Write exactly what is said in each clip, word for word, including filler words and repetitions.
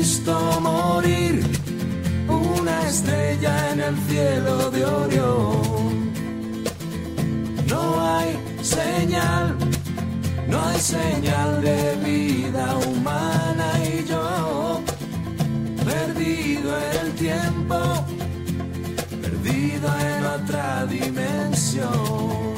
visto morir una estrella en el cielo de Orión. No hay señal, no hay señal de vida humana y yo, perdido en el tiempo, perdido en otra dimensión.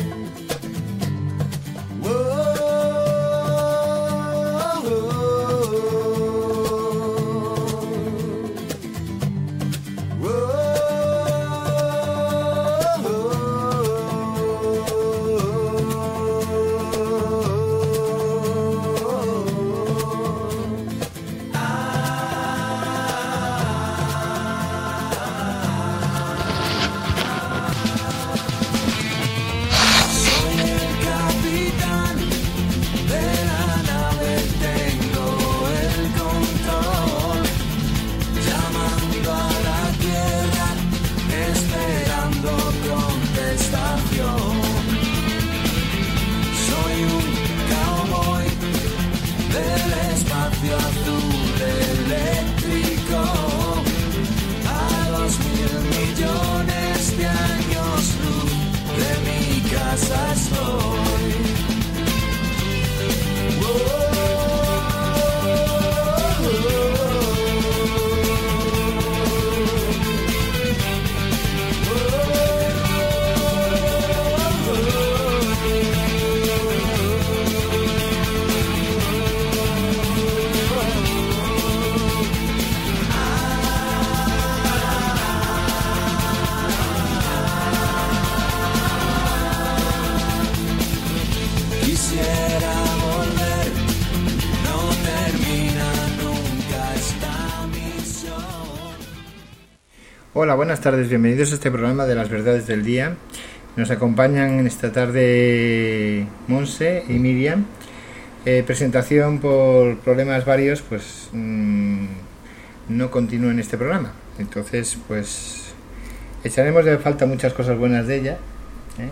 Hola, buenas tardes, bienvenidos a este programa de las verdades del día. Nos acompañan en esta tarde Monse y Miriam. Eh, presentación por problemas varios, pues mmm, no continúa en este programa. Entonces, pues echaremos de falta muchas cosas buenas de ella, ¿eh?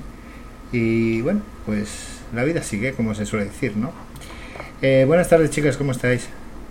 Y bueno, pues la vida sigue, como se suele decir, ¿no? Eh, buenas tardes, chicas, ¿cómo estáis?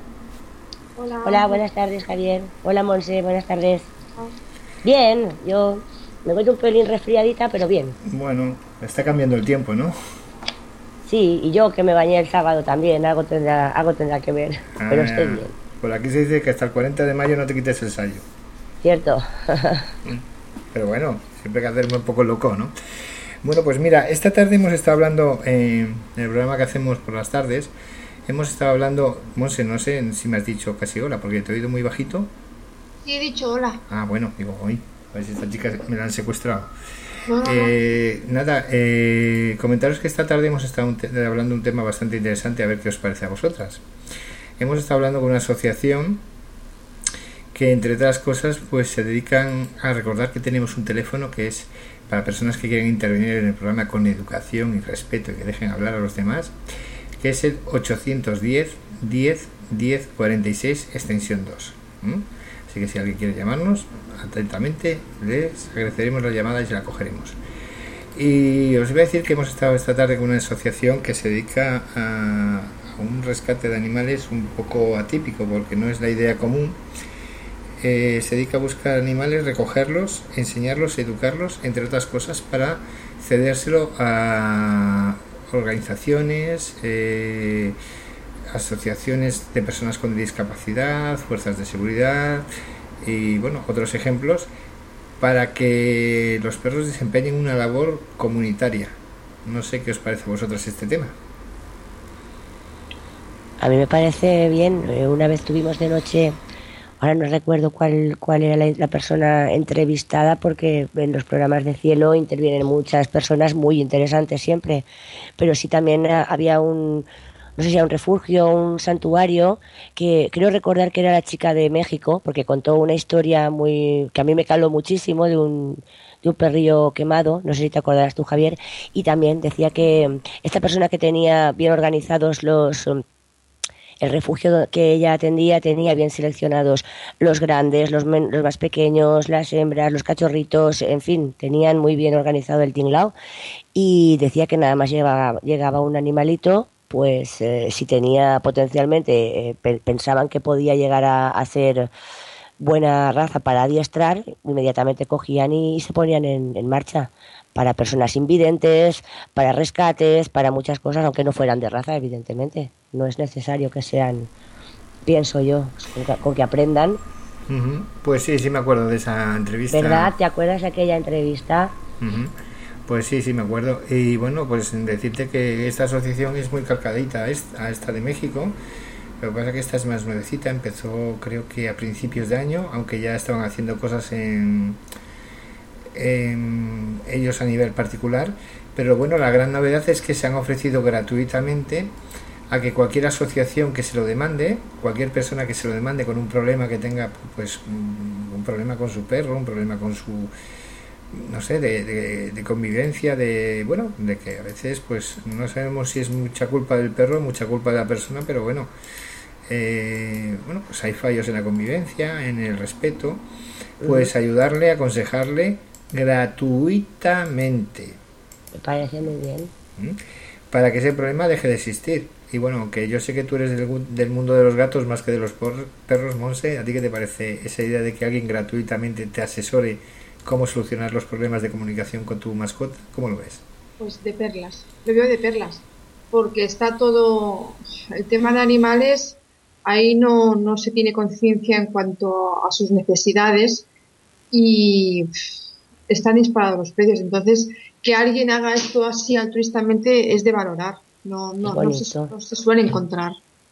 Hola. Hola, buenas tardes, Javier. Hola, Monse, buenas tardes. Bien, yo me encuentro un pelín resfriadita, pero bien. Bueno, está cambiando el tiempo, ¿no? Sí, y yo que me bañé el sábado también, algo tendrá, algo tendrá que ver, ah, pero estoy bien. Por aquí se dice que hasta el cuarenta de mayo no te quites el sayo. Cierto. Pero bueno, siempre hay que hacerme un poco loco, ¿no? Bueno, pues mira, esta tarde hemos estado hablando, eh, en el programa que hacemos por las tardes, hemos estado hablando, Monse, no sé si me has dicho casi hola, porque te he oído muy bajito. Sí, he dicho hola. Ah, bueno, digo, hoy, a ver si estas chicas me la han secuestrado. No, eh, no. Nada, eh, comentaros que esta tarde hemos estado un te- hablando de un tema bastante interesante, a ver qué os parece a vosotras. Hemos estado hablando con una asociación que, entre otras cosas, pues se dedican a recordar que tenemos un teléfono que es para personas que quieren intervenir en el programa con educación y respeto y que dejen hablar a los demás, que es el ochocientos diez, diez, diez, cuarenta y seis, extensión dos. ¿Mm? Así que si alguien quiere llamarnos, atentamente les agradeceremos la llamada y se la cogeremos. Y os voy a decir que hemos estado esta tarde con una asociación que se dedica a, a un rescate de animales un poco atípico, porque no es la idea común. Eh, se dedica a buscar animales, recogerlos, enseñarlos, educarlos, entre otras cosas, para cedérselo a organizaciones, eh, asociaciones de personas con discapacidad, fuerzas de seguridad y bueno, otros ejemplos, para que los perros desempeñen una labor comunitaria. No sé qué os parece a vosotros este tema. A mí me parece bien. Una vez tuvimos de noche, ahora no recuerdo cuál, cuál era la, la persona entrevistada, porque en los programas de Cielo intervienen muchas personas muy interesantes siempre, pero sí también había un, no sé si era un refugio, un santuario, que creo recordar que era la chica de México, porque contó una historia muy que a mí me caló muchísimo de un, de un perrillo quemado, no sé si te acordarás tú, Javier, y también decía que esta persona que tenía bien organizados los... El refugio que ella atendía tenía bien seleccionados los grandes, los, men- los más pequeños, las hembras, los cachorritos, en fin, tenían muy bien organizado el tinglao, y decía que nada más llegaba, llegaba un animalito, pues eh, si tenía potencialmente, eh, pe- pensaban que podía llegar a, a ser buena raza para adiestrar, inmediatamente cogían y, y se ponían en, en marcha para personas invidentes, para rescates, para muchas cosas, aunque no fueran de raza, evidentemente. No es necesario que sean, pienso yo, con que, con que aprendan. Ujú. Pues sí, sí me acuerdo de esa entrevista. ¿Verdad? ¿Te acuerdas de aquella entrevista? Ujú. Pues sí, sí me acuerdo. Y bueno, pues decirte que esta asociación es muy calcadita a esta, a esta de México. Lo que pasa es que esta es más nuevecita, empezó creo que a principios de año, aunque ya estaban haciendo cosas en, en ellos a nivel particular. Pero bueno, la gran novedad es que se han ofrecido gratuitamente a que cualquier asociación que se lo demande, cualquier persona que se lo demande con un problema que tenga, pues un un problema con su perro, un problema con su, no sé, de, de, de convivencia, de, bueno, de que a veces pues no sabemos si es mucha culpa del perro o mucha culpa de la persona, pero bueno, eh, bueno, pues hay fallos en la convivencia, en el respeto, pues ayudarle, aconsejarle gratuitamente. Me parece muy bien. ¿Mm? Para que ese problema deje de existir. Y bueno, aunque yo sé que tú eres del, gu- del mundo de los gatos más que de los por- perros, Monse, ¿a ti qué te parece esa idea de que alguien gratuitamente te asesore cómo solucionar los problemas de comunicación con tu mascota? ¿Cómo lo ves? Pues de perlas, lo veo de perlas, porque está todo, el tema de animales, ahí no, no se tiene conciencia en cuanto a sus necesidades y pff, están disparados los precios. Entonces, que alguien haga esto así altruistamente es de valorar, no, Es no, no se, bonito. no se suele encontrar.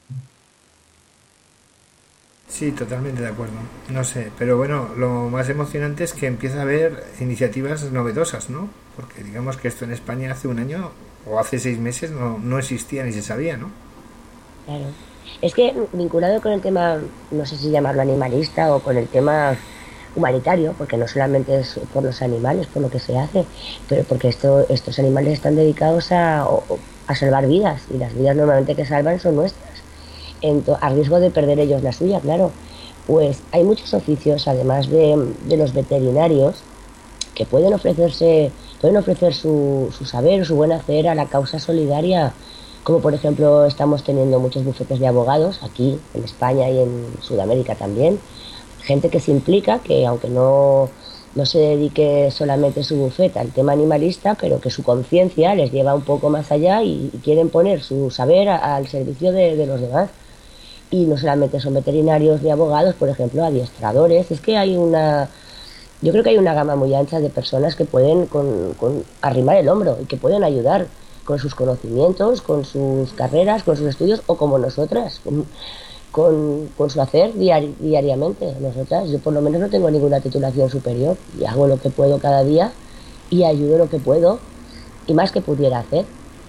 Sí, totalmente de acuerdo. No sé, pero bueno, lo más emocionante es que empieza a haber iniciativas novedosas, ¿no? Porque digamos que esto en España hace un año o hace seis meses no, no existía ni se sabía, ¿no? Claro. Es que vinculado con el tema, no sé si llamarlo animalista o con el tema humanitario, porque no solamente es por los animales, por lo que se hace, pero porque esto, estos animales están dedicados a, a salvar vidas, y las vidas normalmente que salvan son nuestras, Ento- a riesgo de perder ellos la suya, claro. Pues hay muchos oficios, además de, de los veterinarios, que pueden ofrecerse, pueden ofrecer su, su saber, su buen hacer a la causa solidaria, como por ejemplo estamos teniendo muchos bufetes de abogados aquí en España y en Sudamérica también, gente que se implica, que aunque no, no se dedique solamente su bufete al tema animalista, pero que su conciencia les lleva un poco más allá y, y quieren poner su saber a- al servicio de, de los demás. Y no solamente son veterinarios ni abogados, por ejemplo, adiestradores, es que hay una, yo creo que hay una gama muy ancha de personas que pueden con, con arrimar el hombro y que pueden ayudar con sus conocimientos, con sus carreras, con sus estudios, o como nosotras, con, con, con su hacer diari- diariamente. Nosotras, yo por lo menos no tengo ninguna titulación superior y hago lo que puedo cada día y ayudo lo que puedo y más que pudiera hacer.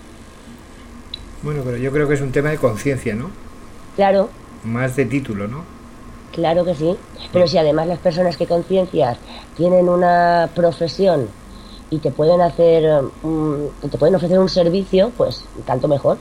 Bueno, pero yo creo que es un tema de conciencia, ¿no? Claro, Más de título, ¿no? claro que sí, pero si además las personas que conciencias tienen una profesión y te pueden hacer, um, te pueden ofrecer un servicio, pues tanto mejor.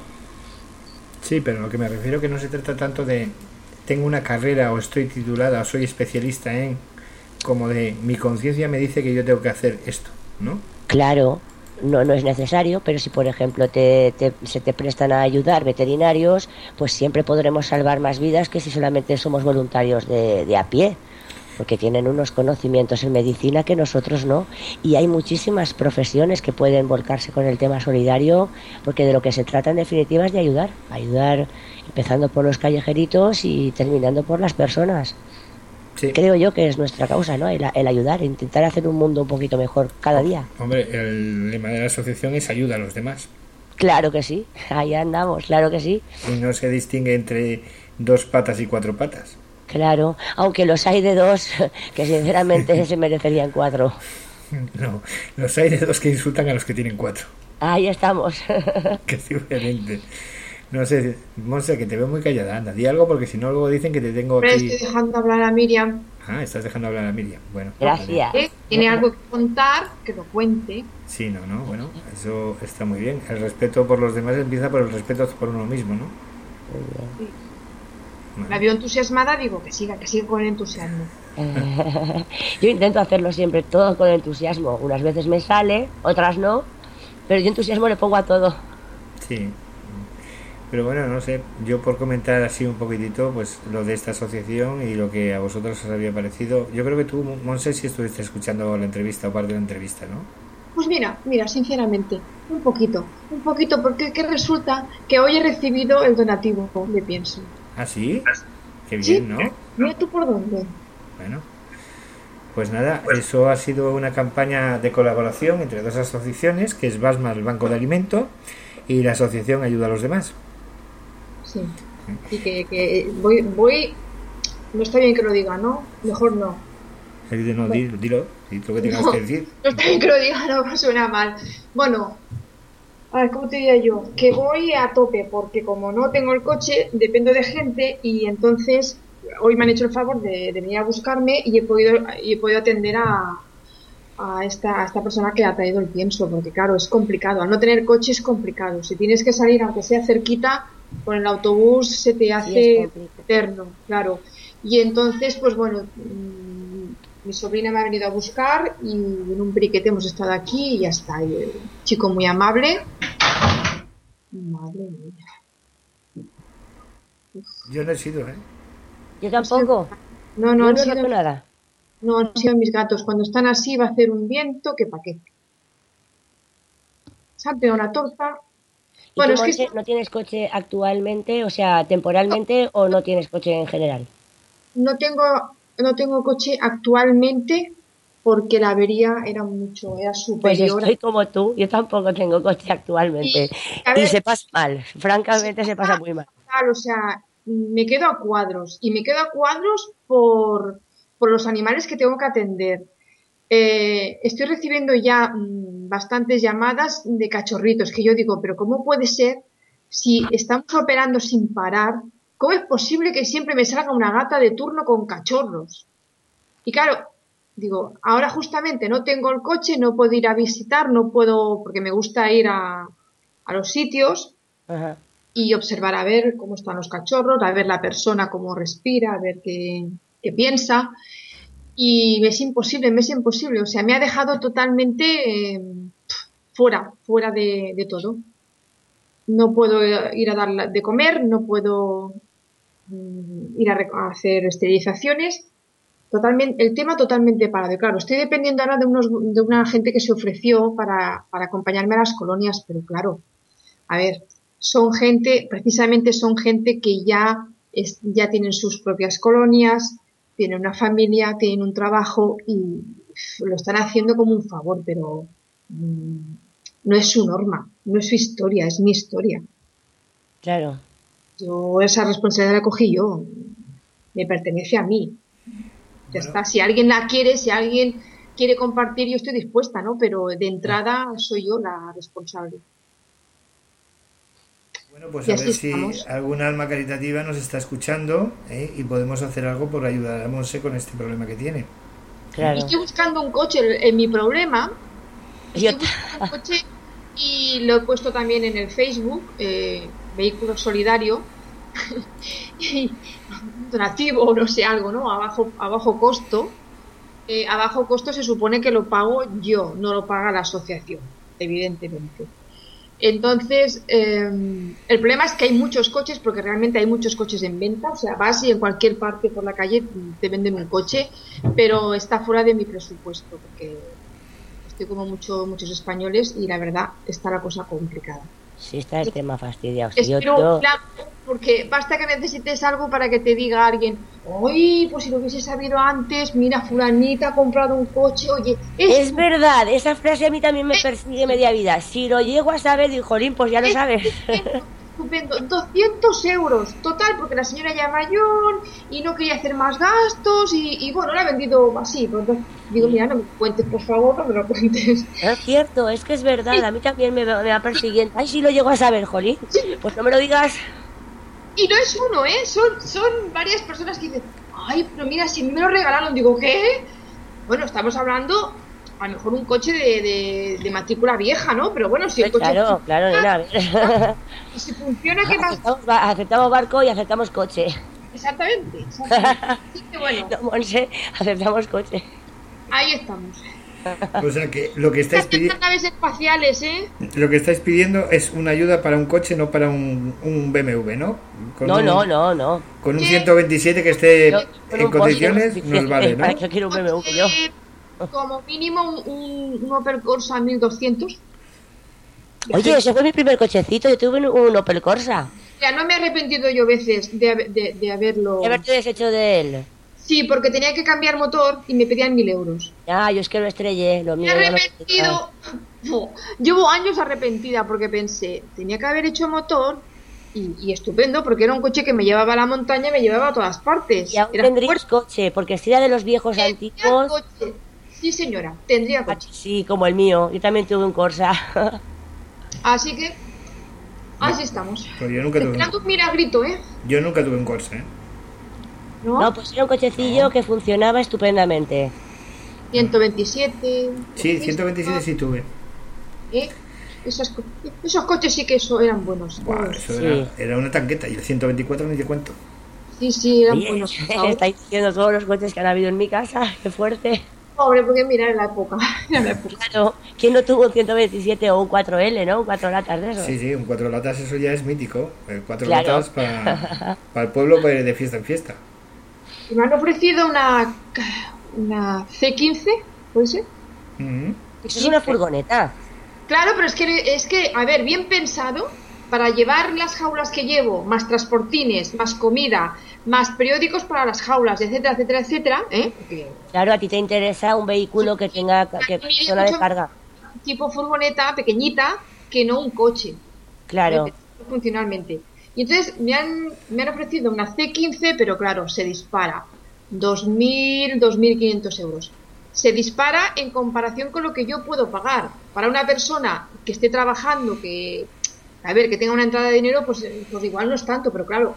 Sí, pero lo que me refiero que no se trata tanto de tengo una carrera o estoy titulada o soy especialista en, como de mi conciencia me dice que yo tengo que hacer esto, ¿no? Claro, no, no es necesario, pero si por ejemplo te, te- se te prestan a ayudar veterinarios, pues siempre podremos salvar más vidas que si solamente somos voluntarios de, de a pie, porque tienen unos conocimientos en medicina que nosotros no. Y hay muchísimas profesiones que pueden volcarse con el tema solidario, porque de lo que se trata en definitiva es de ayudar, ayudar empezando por los callejeritos y terminando por las personas. Sí. Creo yo que es nuestra causa, ¿no? El, el ayudar, intentar hacer un mundo un poquito mejor cada día. Hombre, el lema de la asociación es ayuda a los demás. Claro que sí, ahí andamos, claro que sí. Y no se distingue entre dos patas y cuatro patas. Claro, aunque los hay de dos que sinceramente se merecerían cuatro. No, los hay de dos que insultan a los que tienen cuatro. Ahí estamos. Que es diferente. No sé, Monse, que te veo muy callada. Anda, di algo porque si no luego dicen que te tengo Pero aquí... estoy dejando hablar a Miriam. Ah, estás dejando hablar a Miriam. Bueno. Gracias. ¿eh? Tiene algo que contar, que lo cuente. Sí, no, no, bueno, eso está muy bien. El respeto por los demás empieza por el respeto por uno mismo, ¿no? La vio entusiasmada, digo que siga, que siga con el entusiasmo. Yo intento hacerlo siempre todo con entusiasmo. Unas veces me sale, otras no, pero yo entusiasmo le pongo a todo. Sí. Pero bueno, no sé, yo por comentar así un poquitito, pues lo de esta asociación y lo que a vosotros os había parecido. Yo creo que tú, Monse, si estuviste escuchando la entrevista o parte de la entrevista, ¿no? Pues mira, mira, sinceramente, un poquito, un poquito, porque que resulta que hoy he recibido el donativo de Pienso. ¿Ah, sí? Qué bien, ¿Sí? ¿no? Mira tú por dónde. Bueno, pues nada, eso ha sido una campaña de colaboración entre dos asociaciones, que es Basma, el Banco de Alimento, y la asociación Ayuda a los Demás. Sí, y que, que voy, voy, no está bien que lo diga, ¿no? Mejor no. No, Bueno. dilo, dilo, di lo que tengas No, que decir. no está bien que lo diga, no, suena mal. Bueno, a ver, ¿cómo te diría yo? Que voy a tope, porque como no tengo el coche, dependo de gente y entonces hoy me han hecho el favor de, de venir a buscarme y he podido, y he podido atender a, a, esta, a esta persona que ha traído el Pienso, porque claro, es complicado. Al no tener coche es complicado. Si tienes que salir, aunque sea cerquita, con el autobús se te hace eterno, claro. Y entonces, pues bueno, mmm, mi sobrina me ha venido a buscar y en un briquete hemos estado aquí y ya está. Y el chico muy amable. Madre mía. Yo no he sido, ¿eh? Yo tampoco. No, no, Yo han no sido, noto nada. no han sido mis gatos. Cuando están así va a hacer un viento que pa' qué. Se han pegado una torta. ¿Y Bueno, tú, es que Monse, no tienes coche actualmente, o sea, temporalmente, o no tienes coche en general? no tengo, no tengo coche actualmente porque la avería era mucho, era Pues superior. estoy como tú, yo tampoco tengo coche Y, actualmente. a Y ver, se pasa mal, se francamente se pasa pasa muy mal. fatal, o sea, me quedo a cuadros. Y me quedo a cuadros por, por los animales que tengo que atender. Eh, estoy recibiendo ya mmm, bastantes llamadas de cachorritos que yo digo, pero ¿cómo puede ser si estamos operando sin parar? ¿Cómo es posible que siempre me salga una gata de turno con cachorros? Y claro, digo, ahora justamente no tengo el coche, no puedo ir a visitar, no puedo, porque me gusta ir a, a los sitios Ajá. y observar a ver cómo están los cachorros, a ver la persona cómo respira, a ver qué, qué piensa. Y me es imposible, me es imposible. O sea, me ha dejado totalmente eh, fuera, fuera de, de todo. No puedo ir a dar de comer, no puedo mm, ir a, a hacer esterilizaciones. Totalmente, el tema totalmente parado. Claro, estoy dependiendo ahora de, unos, de una gente que se ofreció para, para acompañarme a las colonias, pero claro, a ver, son gente, precisamente son gente que ya, es, ya tienen sus propias colonias, tienen una familia, tienen un trabajo y lo están haciendo como un favor, pero mmm, no es su norma, no es su historia, es mi historia. Claro. Yo esa responsabilidad la cogí yo, me pertenece a mí. Ya bueno. Está, si alguien la quiere, si alguien quiere compartir, yo estoy dispuesta, ¿no? Pero de entrada soy yo la responsable. Bueno, pues y a ver estamos. Si alguna alma caritativa nos está escuchando ¿eh? Y podemos hacer algo por ayudar a Monse con este problema que tiene. Claro. Estoy buscando un coche en mi problema. Estoy buscando un coche y lo he puesto también en el Facebook, eh, Vehículo Solidario. Donativo o no sé, algo, ¿no? A bajo, a bajo costo. Eh, a bajo costo se supone que lo pago yo, no lo paga la asociación, evidentemente. Entonces, eh, el problema es que hay muchos coches, porque realmente hay muchos coches en venta, o sea, vas y en cualquier parte por la calle te venden un coche, pero está fuera de mi presupuesto, porque estoy como mucho, muchos españoles y la verdad está la cosa complicada. Sí, está el tema fastidiado. Sí, Espero, yo... claro, porque basta que necesites algo para que te diga alguien, oye, pues si lo hubiese sabido antes, mira, fulanita ha comprado un coche, oye... Es, es verdad, esa frase a mí también me persigue media vida. Si lo llego a saber, digo, jolín, pues ya lo sabes. Estupendo, doscientos euros, total, porque la señora ya mayor y no quería hacer más gastos y, y bueno, lo ha vendido así. Pues, digo, mira, no me cuentes, por favor, no me lo cuentes. Es cierto, es que es verdad, sí. A mí también me, me va persiguiendo. Ay, si lo llego a saber, jolín, sí. Pues no me lo digas. Y no es uno, ¿eh? Son, son varias personas que dicen, ay, pero mira, si me lo regalaron, digo, ¿qué? Bueno, estamos hablando... a lo mejor un coche de, de, de matrícula vieja, ¿no? Pero bueno, si el coche... Claro, funciona, claro, nena. Y si funciona, ¿qué más? Aceptamos, aceptamos barco y aceptamos coche. Exactamente, exactamente. Así que bueno. No, Monse, aceptamos coche. Ahí estamos. O sea que lo que estáis pidiendo, naves espaciales, ¿eh? lo que estáis pidiendo es una ayuda para un coche, no para un, un B M W, ¿no? Con No, un, no, no, no. Con un Sí. ciento veintisiete que esté Yo- con en un condiciones Porsche nos vale, ¿no? ¿Para qué quiero un B M W yo? Eh, Como mínimo un, un, un Opel Corsa mil doscientos. Oye, ese fue mi primer cochecito. Yo tuve un, un Opel Corsa. Ya no me he arrepentido yo veces de, haber- de, de haberlo. De haberte deshecho de él. Sí, porque tenía que cambiar motor y me pedían mil euros. Ah, yo es que lo estrellé. Lo Me mío he ya no- arrepentido. No, llevo años arrepentida porque pensé, tenía que haber hecho motor y, y estupendo, porque era un coche que me llevaba a la montaña y me llevaba a todas partes. Y aún Era tendrías coche, porque si era de los viejos Tendría antiguos. coche. Sí, señora, tendría Ah, coche. sí, como el mío. Yo también tuve un Corsa. Así que, así estamos. Pues yo nunca tuve Esperando un, un miragrito, ¿eh? yo nunca tuve un Corsa, ¿eh? ¿No? No, pues era un cochecillo que funcionaba estupendamente. ciento veintisiete. Sí, ciento veintisiete sí tuve. ¿Eh? Esas co- esos coches sí que eso eran buenos. Buah, todos. eso Sí. era, era una tanqueta y el ciento veinticuatro ni te cuento. Sí, sí, eran Oye, buenos. estáis diciendo todos los coches que han habido en mi casa. Qué fuerte. Pobre, porque mira, en la época. En la época. Claro, ¿quién no tuvo un ciento veintisiete o un cuatro L, no? Un cuatro latas de eso. Sí, sí, un cuatro latas eso ya es mítico. El cuatro Claro. latas para, para el pueblo pues, de fiesta en fiesta. Y me han ofrecido una, una C quince, ¿puede ser? Ujú. Eso es una furgoneta. Claro, pero es que, es que, a ver, bien pensado, para llevar las jaulas que llevo, más transportines, más comida, más periódicos para las jaulas, etcétera, etcétera, etcétera, ¿eh? Porque Claro, a ti te interesa un vehículo que tenga que zona de carga. tipo furgoneta pequeñita que no un coche. Claro, ¿eh? Funcionalmente. Y entonces me han, me han ofrecido una C quince, pero claro, se dispara. dos mil, dos mil quinientos euros. Se dispara en comparación con lo que yo puedo pagar. Para una persona que esté trabajando, que, a ver, que tenga una entrada de dinero, pues, pues igual no es tanto, pero claro,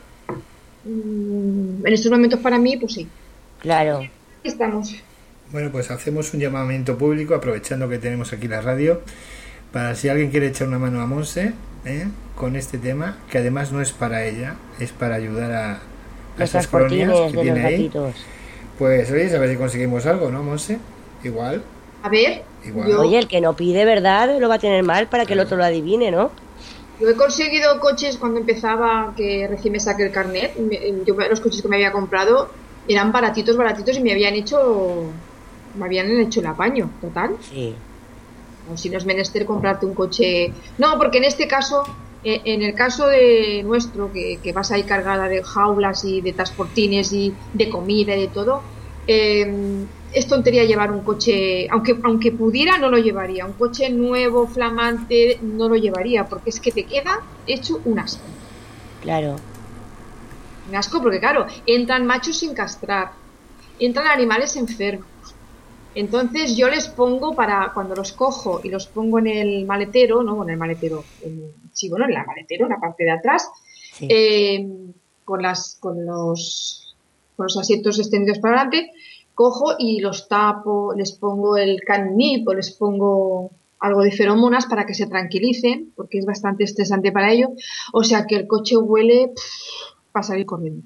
mm, en estos momentos para mí, pues sí. claro. Aquí estamos. Bueno, pues hacemos un llamamiento público, aprovechando que tenemos aquí la radio, para si alguien quiere echar una mano a Monse, ¿eh? Con este tema, que además no es para ella, es para ayudar a, a Los esas colonias transportines que de los tiene ahí. gatitos. Pues oye, a ver si conseguimos algo, ¿no, Monse? Igual, A ver, igual. yo, Oye, el que no pide, ¿verdad? Lo va a tener mal para que el otro lo adivine, ¿no? yo he conseguido coches cuando empezaba, que recién me saqué el carnet. me- Yo, los coches que me había comprado eran baratitos, baratitos y me habían hecho, me habían hecho el apaño, total. Sí. O si no es menester comprarte un coche. No, porque en este caso, eh, en el caso de nuestro, que, que vas ahí cargada de jaulas y de transportines y de comida y de todo, eh, es tontería llevar un coche, aunque, aunque pudiera, no lo llevaría. Un coche nuevo, flamante, no lo llevaría, porque es que te queda hecho un asco. Claro. Un asco, porque claro, entran machos sin castrar, entran animales enfermos. Entonces yo les pongo para, cuando los cojo y los pongo en el maletero, no, en el maletero, en, sí, bueno, en la maletero, en la parte de atrás, Sí. eh, con las, con los, con los asientos extendidos para adelante, cojo y los tapo, les pongo el catnip o les pongo algo de feromonas para que se tranquilicen, porque es bastante estresante para ellos. O sea que el coche huele pff, para salir corriendo.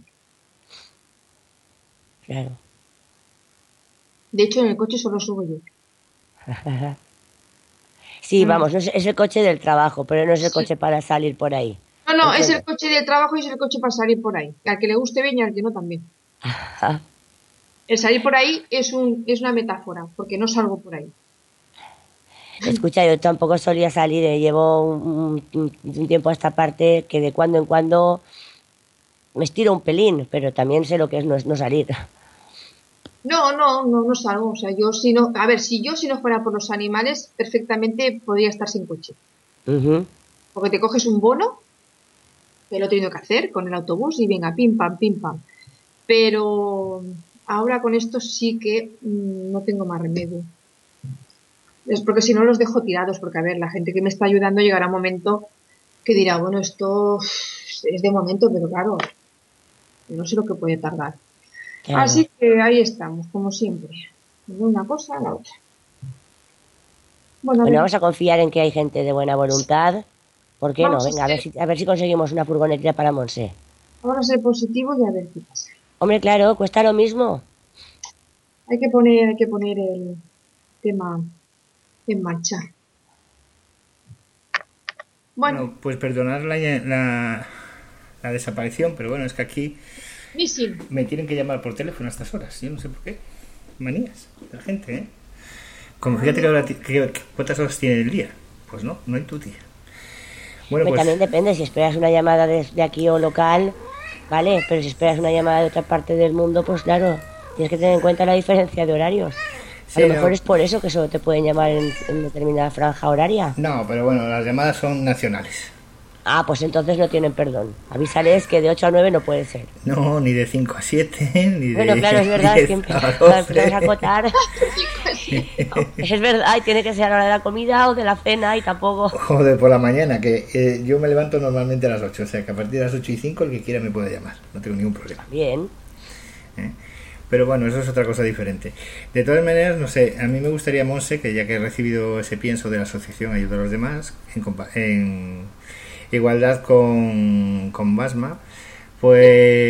Claro. De hecho, en el coche solo subo yo. Sí, Mm. vamos, no es, es el coche del trabajo, pero no es el Sí. coche para salir por ahí. No, no, es el Entiendo. coche del trabajo y es el coche para salir por ahí. Al que le guste bien y al que no también. El salir por ahí es un es una metáfora, porque no salgo por ahí. Escucha, yo tampoco solía salir, eh, llevo un, un- un tiempo a esta parte que de cuando en cuando me estiro un pelín, pero también sé lo que es no, no salir. No, no, no, no salgo. O sea, yo si no, a ver, si yo si no fuera por los animales, perfectamente podría estar sin coche. Ujú. Porque te coges un bono, que lo he tenido que hacer con el autobús y venga, pim pam, pim pam. Pero ahora con esto sí que mm, no tengo más remedio. Es porque si no los dejo tirados, porque a ver, la gente que me está ayudando llegará un momento que dirá, bueno, esto uf, es de momento, pero claro, no sé lo que puede tardar. Claro. Así que ahí estamos, como siempre, de una cosa a la otra. Bueno, a Bueno, ver, vamos a confiar en que hay gente de buena voluntad. ¿Por qué no? Vamos a Venga, a ver ser- si, a ver si conseguimos una furgoneta para Monse. vamos a ser positivos y a ver qué pasa. Hombre, claro, cuesta lo mismo. Hay que poner, hay que poner el, tema en marcha. Bueno, Bueno, pues perdonar la, la, la desaparición, pero bueno, es que aquí missing. me tienen que llamar por teléfono a estas horas. Yo no sé por qué. Manías de la gente, ¿eh? Como fíjate que, ahora ti- que- que cuántas horas tiene el día. Pues no, no hay tu día. Bueno, Hombre, pues también depende, si esperas una llamada de, de aquí o local, vale, pero si esperas una llamada de otra parte del mundo, pues claro, tienes que tener en cuenta la diferencia de horarios. A sí, lo mejor no, es por eso que solo te pueden llamar en, en determinada franja horaria. no, pero bueno, las llamadas son nacionales. Ah, pues entonces no tienen perdón. Avísales que de ocho a nueve no puede ser. No, ni de cinco a siete, ni de Bueno, claro, es verdad, es que diez a empezamos doce. a acotar. Es verdad, y tiene que ser a la hora de la comida o de la cena y tampoco... Joder, por la mañana, que eh, yo me levanto normalmente a las ocho, o sea que a partir de las ocho y cinco el que quiera me puede llamar, no tengo ningún problema. Bien. ¿eh? Pero bueno, eso es otra cosa diferente. De todas maneras, no sé, a mí me gustaría, Monse, que ya que he recibido ese pienso de la asociación Ayuda a los Demás, en, compa- en igualdad con, con Basma, pues,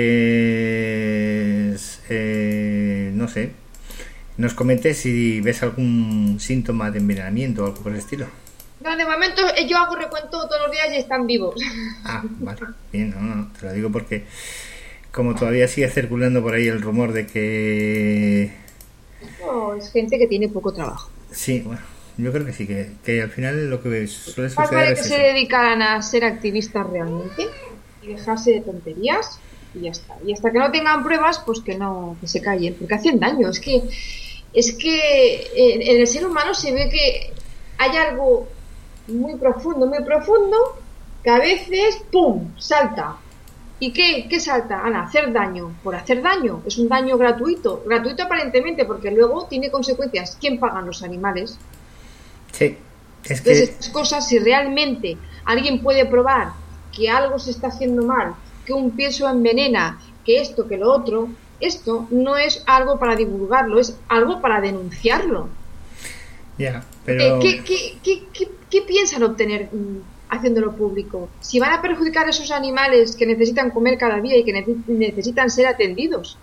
eh, no sé, nos comentes si ves algún síntoma de envenenamiento o algo por el estilo. No, de momento eh, yo hago recuento todos los días y están vivos. Ah, vale, bien, no, no, te lo digo porque como todavía sigue circulando por ahí el rumor de que... No, es gente que tiene poco trabajo. Sí, bueno, yo creo que sí, que, que al final lo que suele Más suceder vale es que eso. se dedicaran a ser activistas realmente y dejarse de tonterías y ya está. Y hasta que no tengan pruebas, pues que no, que se callen, porque hacen daño. Es que, es que en, en el ser humano se ve que hay algo muy profundo, muy profundo, que a veces, ¡pum!, salta. ¿Y qué? ¿Qué salta? Ana, hacer daño. Por hacer daño. Es un daño gratuito. Gratuito aparentemente, porque luego tiene consecuencias. ¿Quién pagan? Los animales. Sí, es Entonces, que... estas cosas, si realmente alguien puede probar que algo se está haciendo mal, que un pienso envenena, que esto, que lo otro, esto no es algo para divulgarlo, es algo para denunciarlo. Ya, pero... ¿Qué, qué, qué, qué, qué piensan obtener mm, haciéndolo público? Si van a perjudicar a esos animales que necesitan comer cada día y que nece- necesitan ser atendidos.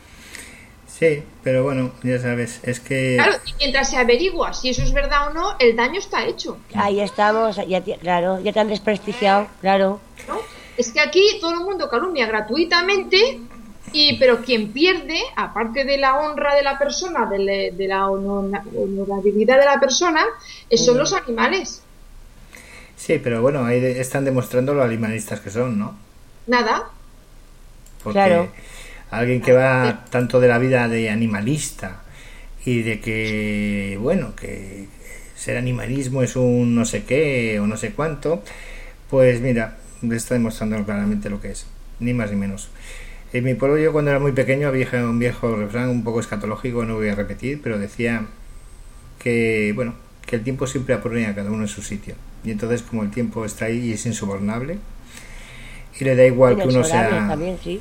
Sí, pero bueno, ya sabes, es que... Claro, y mientras se averigua si eso es verdad o no, el daño está hecho. Ahí estamos, ya, te- claro, ya te han desprestigiado, claro. ¿No? Es que aquí todo el mundo calumnia gratuitamente, y pero quien pierde, aparte de la honra de la persona, de, le- de la honor- honorabilidad de la persona, eh, son los animales. Sí, pero bueno, ahí de- están demostrando lo animalistas que son, ¿no? Nada. Porque Claro. alguien que va tanto de la vida de animalista y de que, bueno, que ser animalismo es un no sé qué o no sé cuánto, pues mira, le está demostrando claramente lo que es, ni más ni menos. En mi pueblo, yo cuando era muy pequeño había un viejo refrán un poco escatológico, no voy a repetir, pero decía que, bueno, que el tiempo siempre pone a cada uno en su sitio. Y entonces, como el tiempo está ahí y es insobornable, y le da igual que uno Inexorable sea también, sí.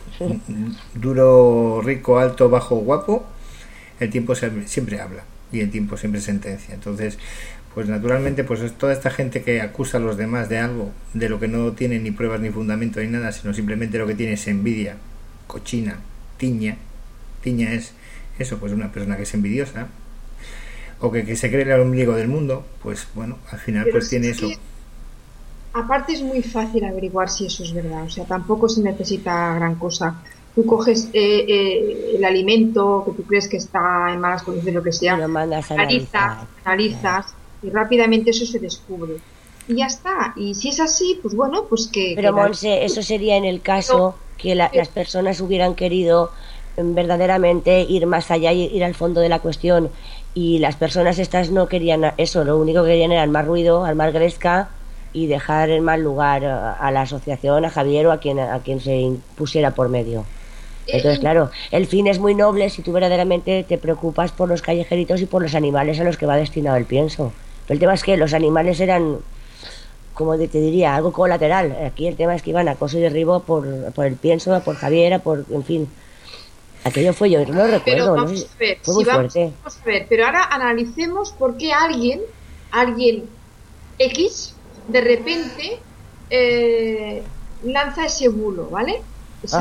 duro, rico, alto, bajo, guapo, el tiempo siempre, siempre habla y el tiempo siempre sentencia. Entonces, pues naturalmente, pues es toda esta gente que acusa a los demás de algo, de lo que no tiene ni pruebas ni fundamento ni nada, sino simplemente lo que tiene es envidia, cochina, tiña. Tiña es eso, pues una persona que es envidiosa o que, que se cree el ombligo del mundo, pues bueno, al final Pero pues es tiene que, eso. aparte es muy fácil averiguar si eso es verdad, o sea, tampoco se necesita gran cosa. Tú coges eh, eh, el alimento que tú crees que está en malas condiciones, lo que sea, Y lo mandas a analizas, analizar. analizas y rápidamente eso se descubre. Y ya está. Y si es así, pues bueno, pues que... Pero que la- Monse, eso sería en el caso que la- las personas hubieran querido mm, verdaderamente ir más allá y ir al fondo de la cuestión, y las personas estas no querían a- eso, lo único que querían era más ruido, armar gresca y dejar en mal lugar a, a la asociación, a Javier o a quien, a quien se pusiera por medio. Entonces, claro, el fin es muy noble si tú verdaderamente te preocupas por los callejeritos y por los animales a los que va destinado el pienso. Pero el tema es que los animales eran, como te diría, algo colateral. Aquí el tema es que iban a acoso y derribo por, por el pienso, por Javier, por, en fin. Aquello fue, yo no lo Pero recuerdo, no vamos sé, a ver, fue si muy vamos, fuerte. vamos a ver, pero ahora analicemos por qué alguien, alguien X, de repente eh, lanza ese bulo, ¿vale? Esa, Ajá. esa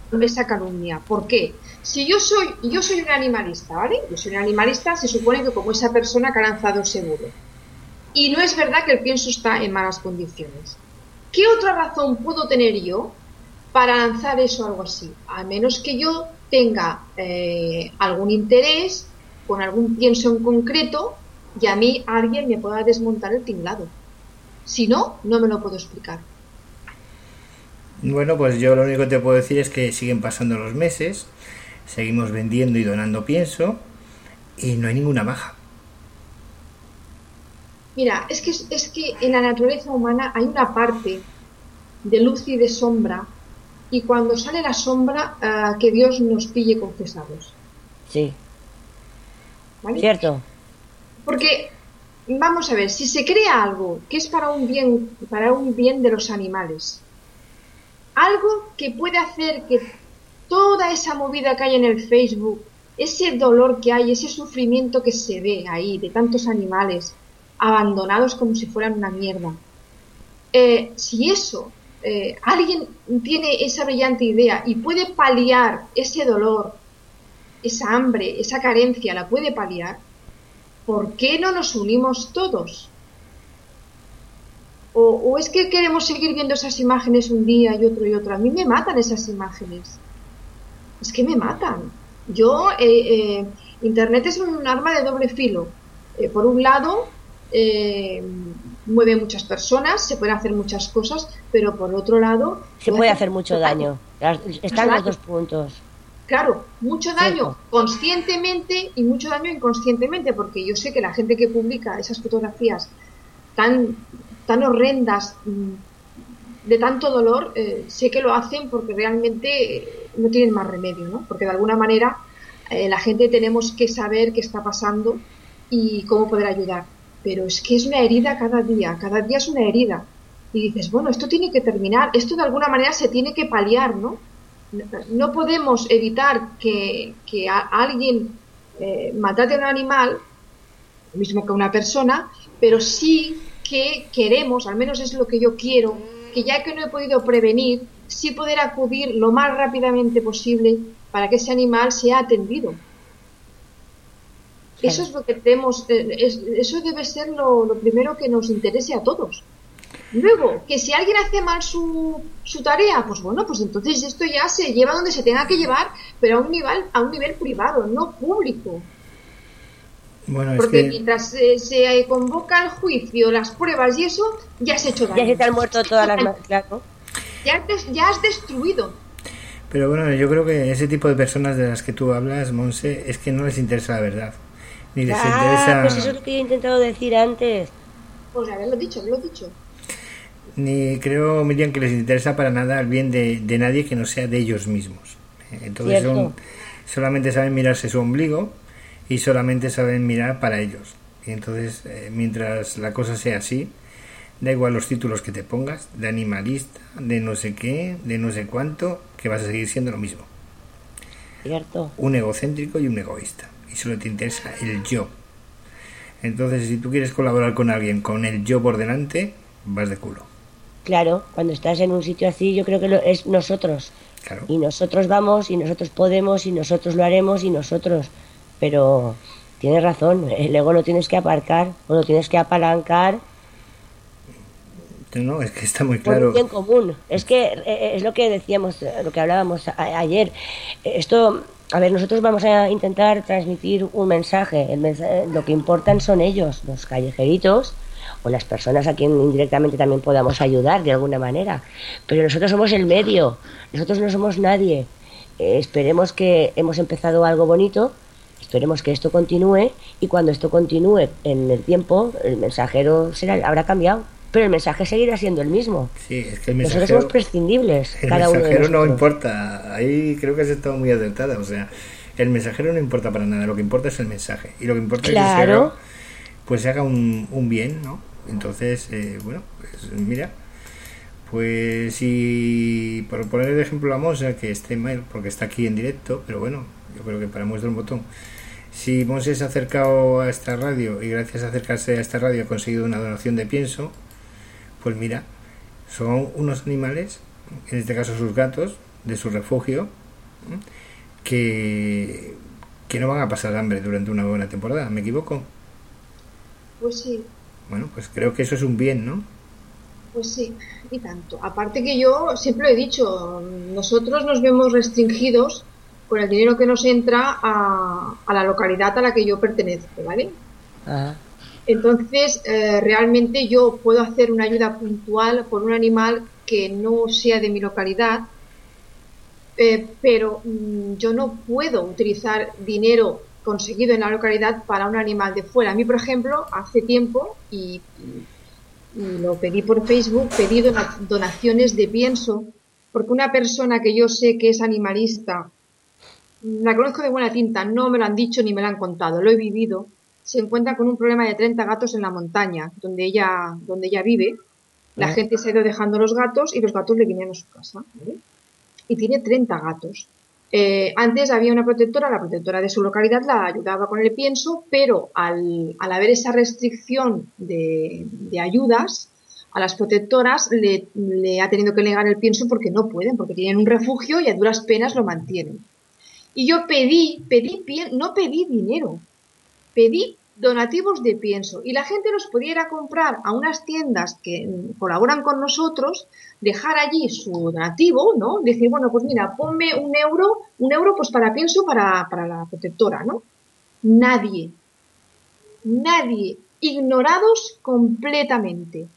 esa calumnia. ¿Por qué? Si yo soy, yo soy un animalista, ¿vale? Yo soy un animalista, se supone que como esa persona que ha lanzado ese bulo. Y no es verdad que el pienso está en malas condiciones. ¿Qué otra razón puedo tener yo para lanzar eso o algo así? A menos que yo tenga eh, algún interés con algún pienso en concreto y a mí alguien me pueda desmontar el tinglado. Si no, no me lo puedo explicar. Bueno, pues yo lo único que te puedo decir es que siguen pasando los meses, seguimos vendiendo y donando pienso y no hay ninguna baja. Mira, es que, es que en la naturaleza humana hay una parte de luz y de sombra, y cuando sale la sombra, uh, que Dios nos pille confesados. Sí. ¿Vale? Cierto. Porque, vamos a ver, si se crea algo que es para un bien, para un bien de los animales, algo que puede hacer que toda esa movida que hay en el Facebook, ese dolor que hay, ese sufrimiento que se ve ahí de tantos animales abandonados como si fueran una mierda, eh, si eso, eh, alguien tiene esa brillante idea y puede paliar ese dolor, esa hambre, esa carencia, la puede paliar, ¿por qué no nos unimos todos? O, o es que queremos seguir viendo esas imágenes un día y otro y otro. A mí me matan esas imágenes. Es que me matan. Yo, eh, eh, Internet es un arma de doble filo. Eh, por un lado, eh, mueve muchas personas, se pueden hacer muchas cosas, pero por otro lado... Se puede hacer mucho daño. Están los dos puntos. Claro, mucho daño Cierto. Conscientemente y mucho daño inconscientemente, porque yo sé que la gente que publica esas fotografías tan, tan horrendas, de tanto dolor, eh, sé que lo hacen porque realmente eh, no tienen más remedio, ¿no? Porque de alguna manera eh, la gente tenemos que saber qué está pasando y cómo poder ayudar. Pero es que es una herida cada día, cada día es una herida. Y dices, bueno, esto tiene que terminar, esto de alguna manera se tiene que paliar, ¿no? No podemos evitar que, que a alguien eh, maltrate a un animal, lo mismo que a una persona, pero sí que queremos, al menos es lo que yo quiero, que ya que no he podido prevenir, sí poder acudir lo más rápidamente posible para que ese animal sea atendido. Sí. Eso es lo que tenemos, eh, es, eso debe ser lo, lo primero que nos interese a todos. Luego, que si alguien hace mal su, su tarea, pues bueno, pues entonces esto ya se lleva donde se tenga que llevar, pero a un nivel, a un nivel privado, no público. Bueno, porque es que... mientras eh, se convoca el juicio, las pruebas y eso, ya se ha hecho daño. Ya se te han muerto todas las manos, claro. Ya, ya has destruido. Pero bueno, yo creo que ese tipo de personas de las que tú hablas, Monse, es que no les interesa la verdad. Ni les ah, interesa... pues eso es lo que he intentado decir antes. Pues haberlo dicho, haberlo dicho. Ni creo, Miriam, que les interesa para nada el bien de, de nadie que no sea de ellos mismos. Entonces son, solamente saben mirarse su ombligo y solamente saben mirar para ellos. Y entonces, eh, mientras la cosa sea así, da igual los títulos que te pongas, de animalista, de no sé qué, de no sé cuánto, que vas a seguir siendo lo mismo. Cierto. Un egocéntrico y un egoísta. Y solo te interesa el yo. Entonces, si tú quieres colaborar con alguien con el yo por delante, vas de culo. Claro, cuando estás en un sitio así, yo creo que lo, es nosotros. Claro. Y nosotros vamos, y nosotros podemos, y nosotros lo haremos, y nosotros. Pero tienes razón, el ego lo tienes que aparcar, o lo tienes que apalancar. No, es que está muy claro. Por un bien común. Es que eh, es lo que decíamos, lo que hablábamos a, ayer. Esto, a ver, nosotros vamos a intentar transmitir un mensaje. El mensaje. Lo que importan son ellos, los callejeritos, o las personas a quien indirectamente también podamos ayudar de alguna manera, pero nosotros somos el medio, nosotros no somos nadie. Eh, esperemos que hemos empezado algo bonito, esperemos que esto continúe, y cuando esto continúe en el tiempo, el mensajero será, habrá cambiado, pero el mensaje seguirá siendo el mismo. Sí, es que el mensajero, nosotros somos prescindibles, el cada uno de mensajero no nosotros. importa, ahí creo que has estado muy acertada, o sea, el mensajero no importa para nada, lo que importa es el mensaje, y lo que importa claro. es que se haga, pues se haga un, un bien, ¿no? Entonces, eh, bueno, pues mira, pues si por poner de ejemplo a Monse, que esté mal porque está aquí en directo, pero bueno, yo creo que para muestra un botón, si Monse se ha acercado a esta radio y gracias a acercarse a esta radio ha conseguido una donación de pienso, pues mira, son unos animales, en este caso sus gatos, de su refugio, ¿eh? que, que no van a pasar hambre durante una buena temporada. ¿Me equivoco? Pues sí. Bueno, pues creo que eso es un bien, ¿no? Pues sí, y tanto. Aparte que yo siempre lo he dicho, nosotros nos vemos restringidos con el dinero que nos entra a, a la localidad a la que yo pertenezco, ¿vale? Ajá. Entonces, eh, realmente yo puedo hacer una ayuda puntual por un animal que no sea de mi localidad, eh, pero mmm, yo no puedo utilizar dinero conseguido en la localidad para un animal de fuera. A mí, por ejemplo, hace tiempo, y, y, y lo pedí por Facebook, pedí dona- donaciones de pienso, porque una persona que yo sé que es animalista, la conozco de buena tinta, no me lo han dicho ni me lo han contado, lo he vivido, se encuentra con un problema de treinta gatos en la montaña, donde ella, donde ella vive. La Ah, gente se ha ido dejando los gatos y los gatos le vinieron a su casa, ¿vale? Y tiene treinta gatos. Eh, antes había una protectora, la protectora de su localidad la ayudaba con el pienso, pero al, al haber esa restricción de, de ayudas, a las protectoras le, le ha tenido que negar el pienso porque no pueden, porque tienen un refugio y a duras penas lo mantienen. Y yo pedí, pedí, no pedí dinero, pedí donativos de pienso y la gente los pudiera comprar a unas tiendas que colaboran con nosotros, dejar allí su donativo, ¿no? Decir, bueno, pues mira, ponme un euro, un euro pues para pienso para, para la protectora, ¿no? Nadie, nadie, ignorados completamente.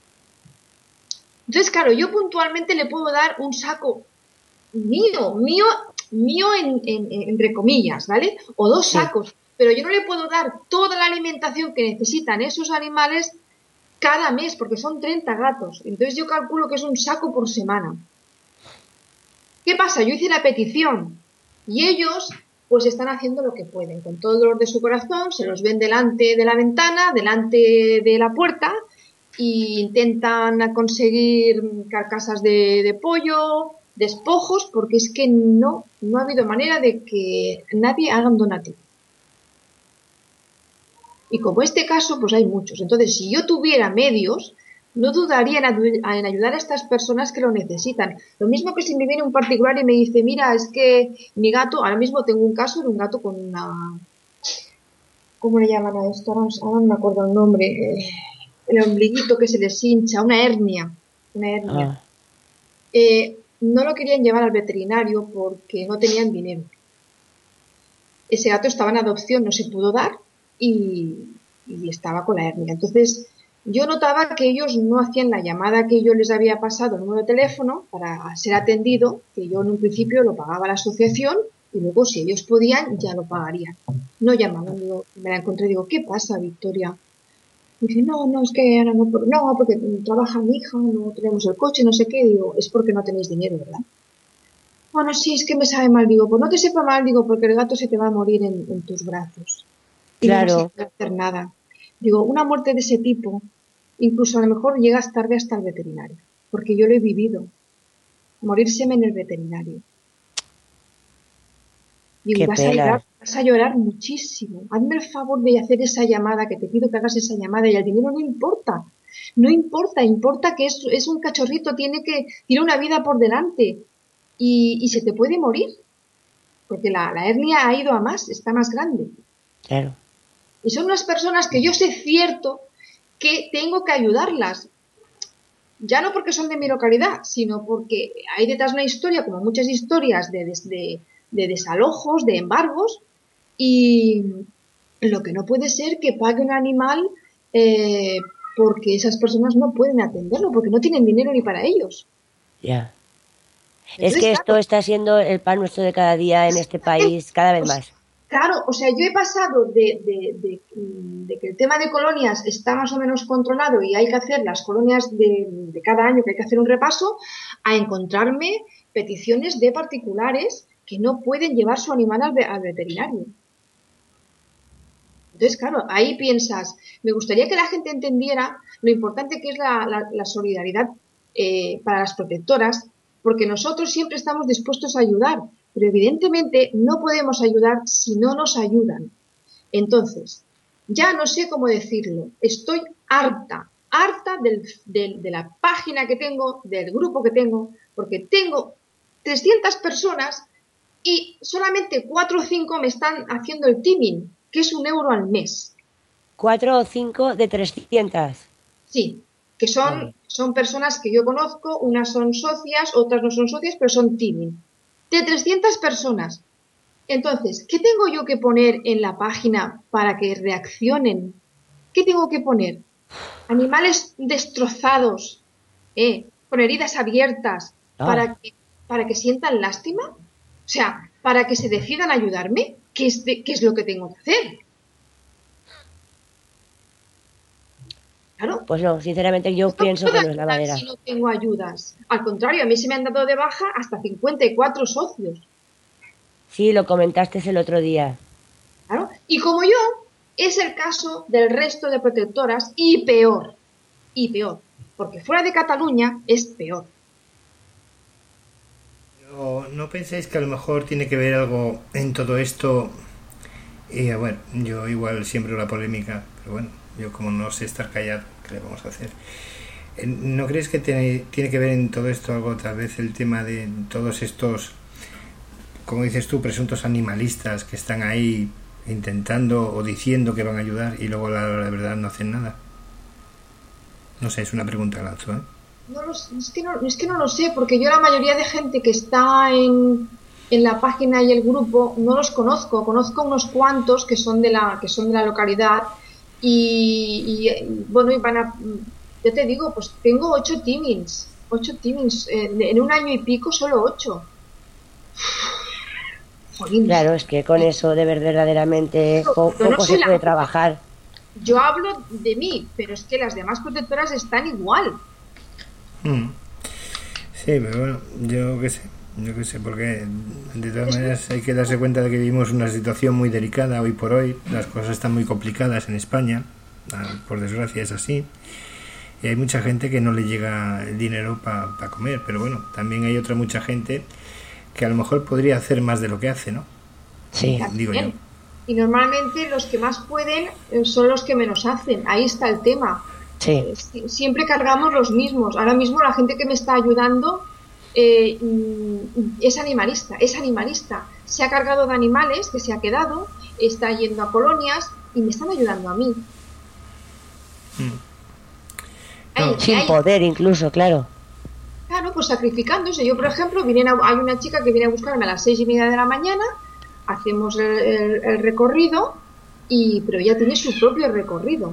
Entonces, claro, yo puntualmente le puedo dar un saco mío, mío, mío en, en, entre comillas, ¿vale? O dos sí, sacos, pero yo no le puedo dar toda la alimentación que necesitan esos animales cada mes, porque son treinta gatos. Entonces yo calculo que es un saco por semana. ¿Qué pasa? Yo hice la petición y ellos pues están haciendo lo que pueden, con todo el dolor de su corazón, se los ven delante de la ventana, delante de la puerta, e intentan conseguir carcasas de, de pollo, despojos, porque es que no, no ha habido manera de que nadie haga un donativo. Y como este caso, pues hay muchos. Entonces, si yo tuviera medios, no dudaría en, en ayudar a estas personas que lo necesitan. Lo mismo que si me viene un particular y me dice, mira, es que mi gato, ahora mismo tengo un caso de un gato con una... ¿Cómo le llaman a esto? Ahora, ahora no me acuerdo el nombre. Eh, el ombliguito que se les hincha, una hernia. Una hernia. ah, Eh, no lo querían llevar al veterinario porque no tenían dinero. Ese gato estaba en adopción, no se pudo dar y, y estaba con la hernia. Entonces, yo notaba que ellos no hacían la llamada que yo les había pasado, el número de teléfono, para ser atendido, que yo en un principio lo pagaba la asociación y luego si ellos podían ya lo pagarían. No llamaban, digo, me la encontré, digo, ¿qué pasa, Victoria? Y dice, no, no, es que ahora no, no, porque trabaja mi hija, no tenemos el coche, no sé qué. Digo, es porque no tenéis dinero, ¿verdad? Bueno, sí, es que me sabe mal. Digo, pues no te sepa mal, digo, porque el gato se te va a morir en, en tus brazos. Y no vas a claro, poder hacer nada. Digo, una muerte de ese tipo, incluso a lo mejor llegas tarde hasta el veterinario. Porque yo lo he vivido. Morírseme en el veterinario. Digo, qué vas a llorar, pena. vas a llorar muchísimo. Hazme el favor de hacer esa llamada, que te pido que hagas esa llamada y el dinero no importa. No importa, importa que es, es un cachorrito, tiene que, tiene una vida por delante y, y se te puede morir. Porque la, la hernia ha ido a más, está más grande. Claro, Y son unas personas que yo sé cierto que tengo que ayudarlas. Ya no porque son de mi localidad, sino porque hay detrás una historia, como muchas historias de, de, de desalojos, de embargos, y lo que no puede ser que pague un animal eh, porque esas personas no pueden atenderlo, porque no tienen dinero ni para ellos. ya. Es Entonces, que esto claro, está siendo el pan nuestro de cada día en este país, cada vez pues, más. claro, o sea, yo he pasado de, de, de, de que el tema de colonias está más o menos controlado y hay que hacer las colonias de, de cada año, que hay que hacer un repaso, a encontrarme peticiones de particulares que no pueden llevar su animal al, al veterinario. Entonces, claro, ahí piensas, me gustaría que la gente entendiera lo importante que es la, la, la solidaridad eh, para las protectoras, porque nosotros siempre estamos dispuestos a ayudar, pero evidentemente no podemos ayudar si no nos ayudan. Entonces, ya no sé cómo decirlo, estoy harta, harta del, del, de la página que tengo, del grupo que tengo, porque tengo trescientas personas y solamente cuatro o cinco me están haciendo el teaming, que es un euro al mes. ¿Cuatro o cinco de trescientas? Sí, que son, vale. son personas que yo conozco, unas son socias, otras no son socias, pero son teaming. De trescientas personas. Entonces, ¿qué tengo yo que poner en la página para que reaccionen? ¿Qué tengo que poner? Animales destrozados, eh, con heridas abiertas, ah. para, que, para que sientan lástima. O sea, para que se decidan ayudarme. ¿Qué es, de, qué es lo que tengo que hacer? Claro. Pues no, sinceramente yo no pienso que no es la manera. Si no tengo ayudas. Al contrario, a mí se me han dado de baja hasta cincuenta y cuatro socios. Sí, lo comentaste el otro día. Claro. Y como yo, es el caso del resto de protectoras y peor. Y peor. Porque fuera de Cataluña es peor. ¿No, no pensáis que a lo mejor tiene que ver algo en todo esto? Y bueno, yo igual siembro la polémica, pero bueno, yo como no sé estar callado, ¿qué le vamos a hacer? ¿No crees que tiene, tiene que ver en todo esto algo, tal vez el tema de todos estos, como dices tú, presuntos animalistas que están ahí intentando o diciendo que van a ayudar y luego la, la verdad no hacen nada? No sé, es una pregunta lanzo, ¿eh? No lo, es, que no, es que no lo sé, porque yo la mayoría de gente que está en, en la página y el grupo no los conozco. Conozco unos cuantos que son de la que son de la localidad y, y bueno, y van a, yo te digo, pues tengo ocho teamings, ocho teamings, en, en un año y pico solo ocho. Jolín. Claro, es que con eso de verdaderamente poco, poco no se puede la... trabajar. Yo hablo de mí, pero es que las demás protectoras están igual. Hmm. Sí, pero bueno, yo qué sé, yo qué sé, porque de todas maneras hay que darse cuenta de que vivimos una situación muy delicada hoy por hoy, las cosas están muy complicadas en España, por desgracia es así, y hay mucha gente que no le llega el dinero para pa comer, pero bueno, también hay otra mucha gente que a lo mejor podría hacer más de lo que hace, ¿no? Sí, digo yo. Y normalmente los que más pueden son los que menos hacen, ahí está el tema. Sí. Siempre cargamos los mismos. Ahora mismo la gente que me está ayudando eh, es animalista, es animalista. Se ha cargado de animales, que se ha quedado, está yendo a colonias y me están ayudando a mí. Mm. Hay, Sin hay, poder incluso, claro. Claro, pues sacrificándose. Yo, por ejemplo, vienen a, hay una chica que viene a buscarme a las seis y media de la mañana, hacemos el, el, el recorrido, y pero ella tiene su propio recorrido.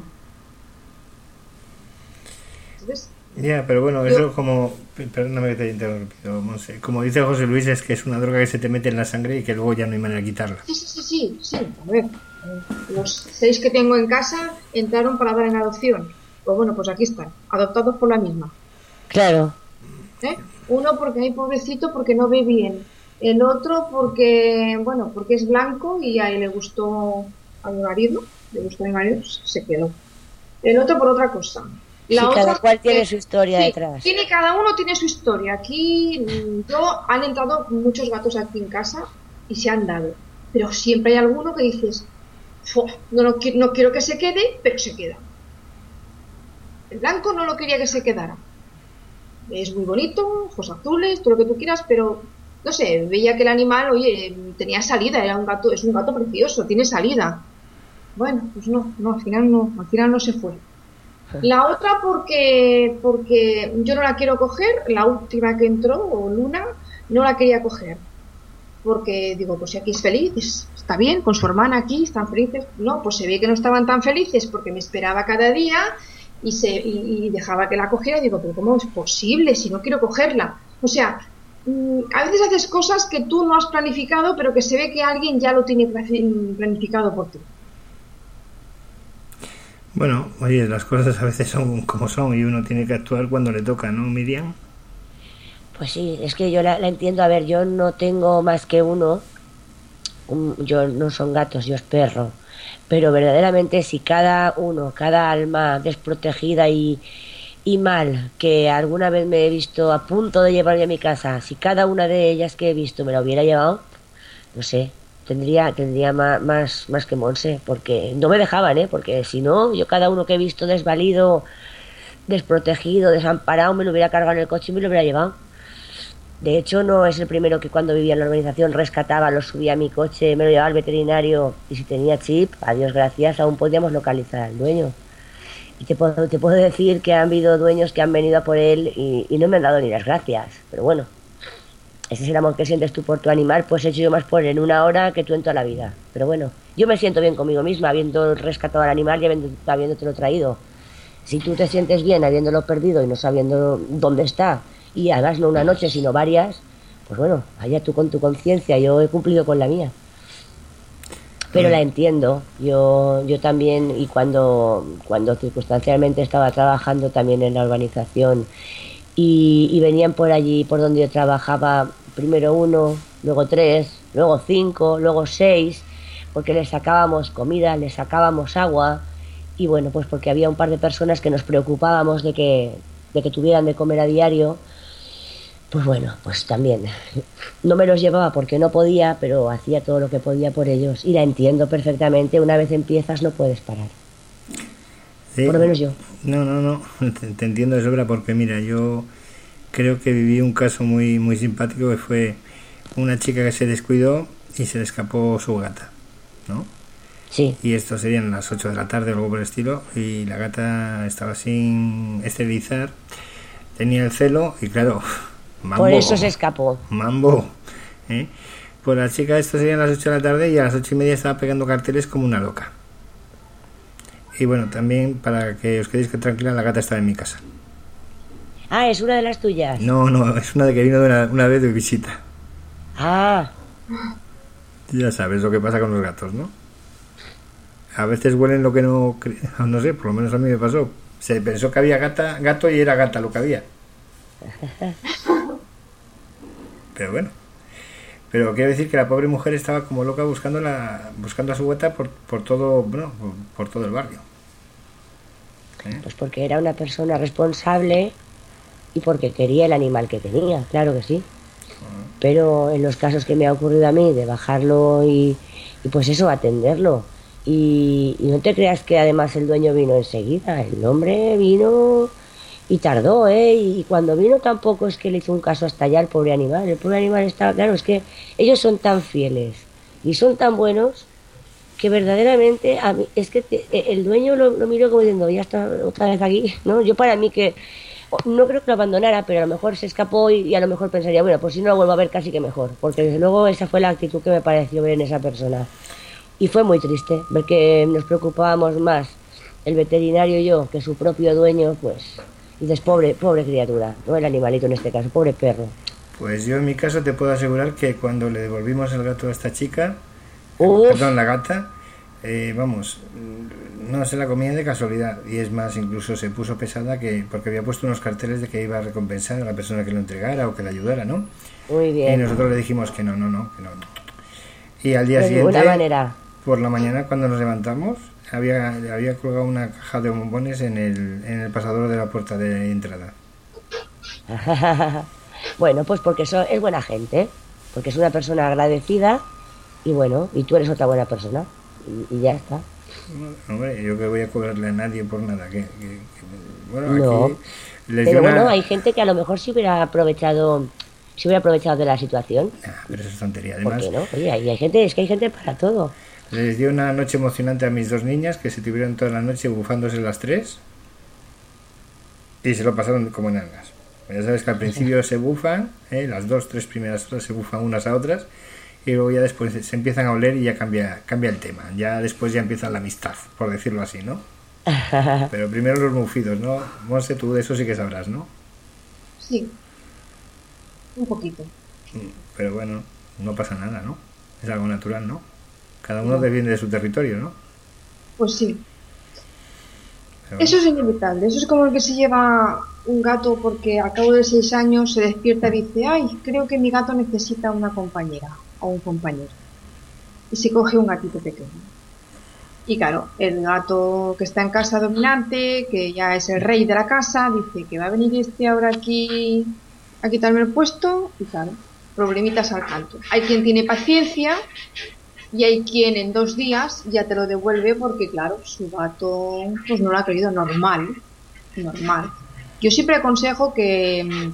Ya, yeah, pero bueno, eso yo, como, perdóname que te haya interrumpido, Monse, como dice José Luis, es que es una droga que se te mete en la sangre y que luego ya no hay manera de quitarla. Sí, sí, sí, sí, sí. A ver, los seis que tengo en casa entraron para dar en adopción. Pues bueno, pues aquí están, adoptados por la misma. Claro. ¿Eh? Uno porque hay pobrecito porque no ve bien, el otro porque, bueno, porque es blanco y a él le gustó a mi marido, le gustó a mi marido, se quedó. El otro por otra cosa. La sí, otra, cada cual tiene que, su historia sí, detrás. Tiene, cada uno tiene su historia. Aquí yo han entrado muchos gatos aquí en casa y se han dado. Pero siempre hay alguno que dices, no, lo, no quiero que se quede, pero se queda. El blanco no lo quería que se quedara. Es muy bonito, ojos azules, todo lo que tú quieras, pero no sé, veía que el animal, oye, tenía salida, era un gato, es un gato precioso, tiene salida. Bueno, pues no, no, al final no, al final no se fue. La otra porque porque yo no la quiero coger, la última que entró, o Luna, no la quería coger. Porque digo, pues si aquí es feliz, está bien, con su hermana aquí, están felices. No, pues se ve que no estaban tan felices porque me esperaba cada día y se y, y dejaba que la cogiera. Y digo, pero ¿cómo es posible si no quiero cogerla? O sea, a veces haces cosas que tú no has planificado, pero que se ve que alguien ya lo tiene planificado por ti. Bueno, oye, las cosas a veces son como son y uno tiene que actuar cuando le toca, ¿no, Miriam? Pues sí, es que yo la, la entiendo. A ver, yo no tengo más que uno. Un, yo no son gatos, yo es perro. Pero verdaderamente si cada uno, cada alma desprotegida y, y mal, que alguna vez me he visto a punto de llevarme a mi casa, si cada una de ellas que he visto me la hubiera llevado, no sé, tendría tendría más, más, más que Monse, porque no me dejaban, ¿eh? Porque si no, yo cada uno que he visto desvalido, desprotegido, desamparado, me lo hubiera cargado en el coche y me lo hubiera llevado. De hecho, no es el primero que cuando vivía en la urbanización rescataba, lo subía a mi coche, me lo llevaba al veterinario y si tenía chip, a Dios gracias, aún podíamos localizar al dueño. Y te puedo, te puedo decir que han habido dueños que han venido a por él y, y no me han dado ni las gracias. Pero bueno, ese es el amor que sientes tú por tu animal, pues he hecho yo más por él en una hora que tú en toda la vida. Pero bueno, yo me siento bien conmigo misma, habiendo rescatado al animal y habiendo, habiéndotelo traído. Si tú te sientes bien habiéndolo perdido y no sabiendo dónde está, y además no una noche sino varias, pues bueno, allá tú con tu conciencia, yo he cumplido con la mía. Pero la entiendo, yo yo también, y cuando cuando circunstancialmente estaba trabajando también en la urbanización y, y venían por allí, por donde yo trabajaba, primero uno, luego tres, luego cinco, luego seis, porque les sacábamos comida, les sacábamos agua, y bueno, pues porque había un par de personas que nos preocupábamos de que, de que tuvieran de comer a diario. Pues bueno, pues también no me los llevaba porque no podía, pero hacía todo lo que podía por ellos. Y la entiendo perfectamente, una vez empiezas no puedes parar. Sí, por lo menos yo. No, no, no, te, te entiendo de sobra porque mira, yo creo que viví un caso muy, muy simpático que fue una chica que se descuidó y se le escapó su gata, ¿no? Sí. Y esto serían las ocho de la tarde o algo por el estilo y la gata estaba sin esterilizar, tenía el celo y claro... Mambo, por eso se escapó. Mambo. ¿eh? Pues la chica, esto serían las ocho de la tarde y a las ocho y media estaba pegando carteles como una loca. Y bueno, también para que os quedéis tranquila, la gata estaba en mi casa. Ah, ¿es una de las tuyas? No, no, es una de que vino de una, una vez de visita. Ah. Ya sabes lo que pasa con los gatos, ¿no? A veces huelen lo que no... No sé, por lo menos a mí me pasó. Se pensó que había gata, gato y era gata lo que había. Pero bueno, pero quiero decir que la pobre mujer estaba como loca buscando la buscando a su gata por, por todo, bueno, por, por todo el barrio. ¿Eh? Pues porque era una persona responsable y porque quería el animal que tenía, claro que sí. Uh-huh. Pero en los casos que me ha ocurrido a mí de bajarlo y, y pues eso, atenderlo. Y, y no te creas que además el dueño vino enseguida, el hombre vino... Y tardó, ¿eh? Y cuando vino tampoco es que le hizo un caso hasta allá al pobre animal. El pobre animal estaba... Claro, es que ellos son tan fieles y son tan buenos que verdaderamente... A mí, es que te, el dueño lo, lo miró como diciendo, ya está otra vez aquí, ¿no? Yo para mí que... No creo que lo abandonara, pero a lo mejor se escapó y, y a lo mejor pensaría, bueno, pues si no lo vuelvo a ver casi que mejor. Porque desde luego esa fue la actitud que me pareció ver en esa persona. Y fue muy triste ver que nos preocupábamos más el veterinario y yo que su propio dueño, pues... Y dices, pobre, pobre criatura, no el animalito en este caso, pobre perro. Pues yo en mi caso te puedo asegurar que cuando le devolvimos el gato a esta chica, Uf. perdón, la gata, eh, vamos, no se la comía de casualidad. Y es más, incluso se puso pesada que porque había puesto unos carteles de que iba a recompensar a la persona que lo entregara o que la ayudara, ¿no? Muy bien. Y nosotros le dijimos que no, no, no, que no. no. Y al día de siguiente, ninguna manera. Por la mañana cuando nos levantamos, había había colgado una caja de bombones en el en el pasador de la puerta de entrada. Bueno, pues porque eso es buena gente, porque es una persona agradecida y bueno, y tú eres otra buena persona y, y ya está. No, hombre, yo que voy a cobrarle a nadie por nada, que, que, que bueno, no, aquí les pero dio una... bueno, hay gente que a lo mejor si hubiera aprovechado si hubiera aprovechado de la situación. Nah, pero eso es tontería, además. ¿Por qué no? Oye, hay gente, es que hay gente para todo. Les dio una noche emocionante a mis dos niñas que se tuvieron toda la noche bufándose las tres y se lo pasaron como en algas. Ya sabes que al principio se bufan, ¿eh? Las dos, tres primeras horas se bufan unas a otras y luego ya después se empiezan a oler y ya cambia cambia el tema. Ya después ya empieza la amistad, por decirlo así, ¿no? Pero primero los mufidos, ¿no? Monse, tú de eso sí que sabrás, ¿no? Sí, un poquito. Pero bueno, no pasa nada, ¿no? Es algo natural, ¿no? Cada uno defiende de su territorio, ¿no? Pues sí. Pero... Eso es inevitable. Eso es como el que se lleva un gato porque a cabo de seis años se despierta y dice, ay, creo que mi gato necesita una compañera o un compañero. Y se coge un gatito pequeño. Y claro, el gato que está en casa dominante, que ya es el rey de la casa, dice que va a venir este ahora aquí a quitarme el puesto y claro, problemitas al canto. Hay quien tiene paciencia y hay quien en dos días ya te lo devuelve porque claro, su gato pues no lo ha querido normal, normal. Yo siempre aconsejo que,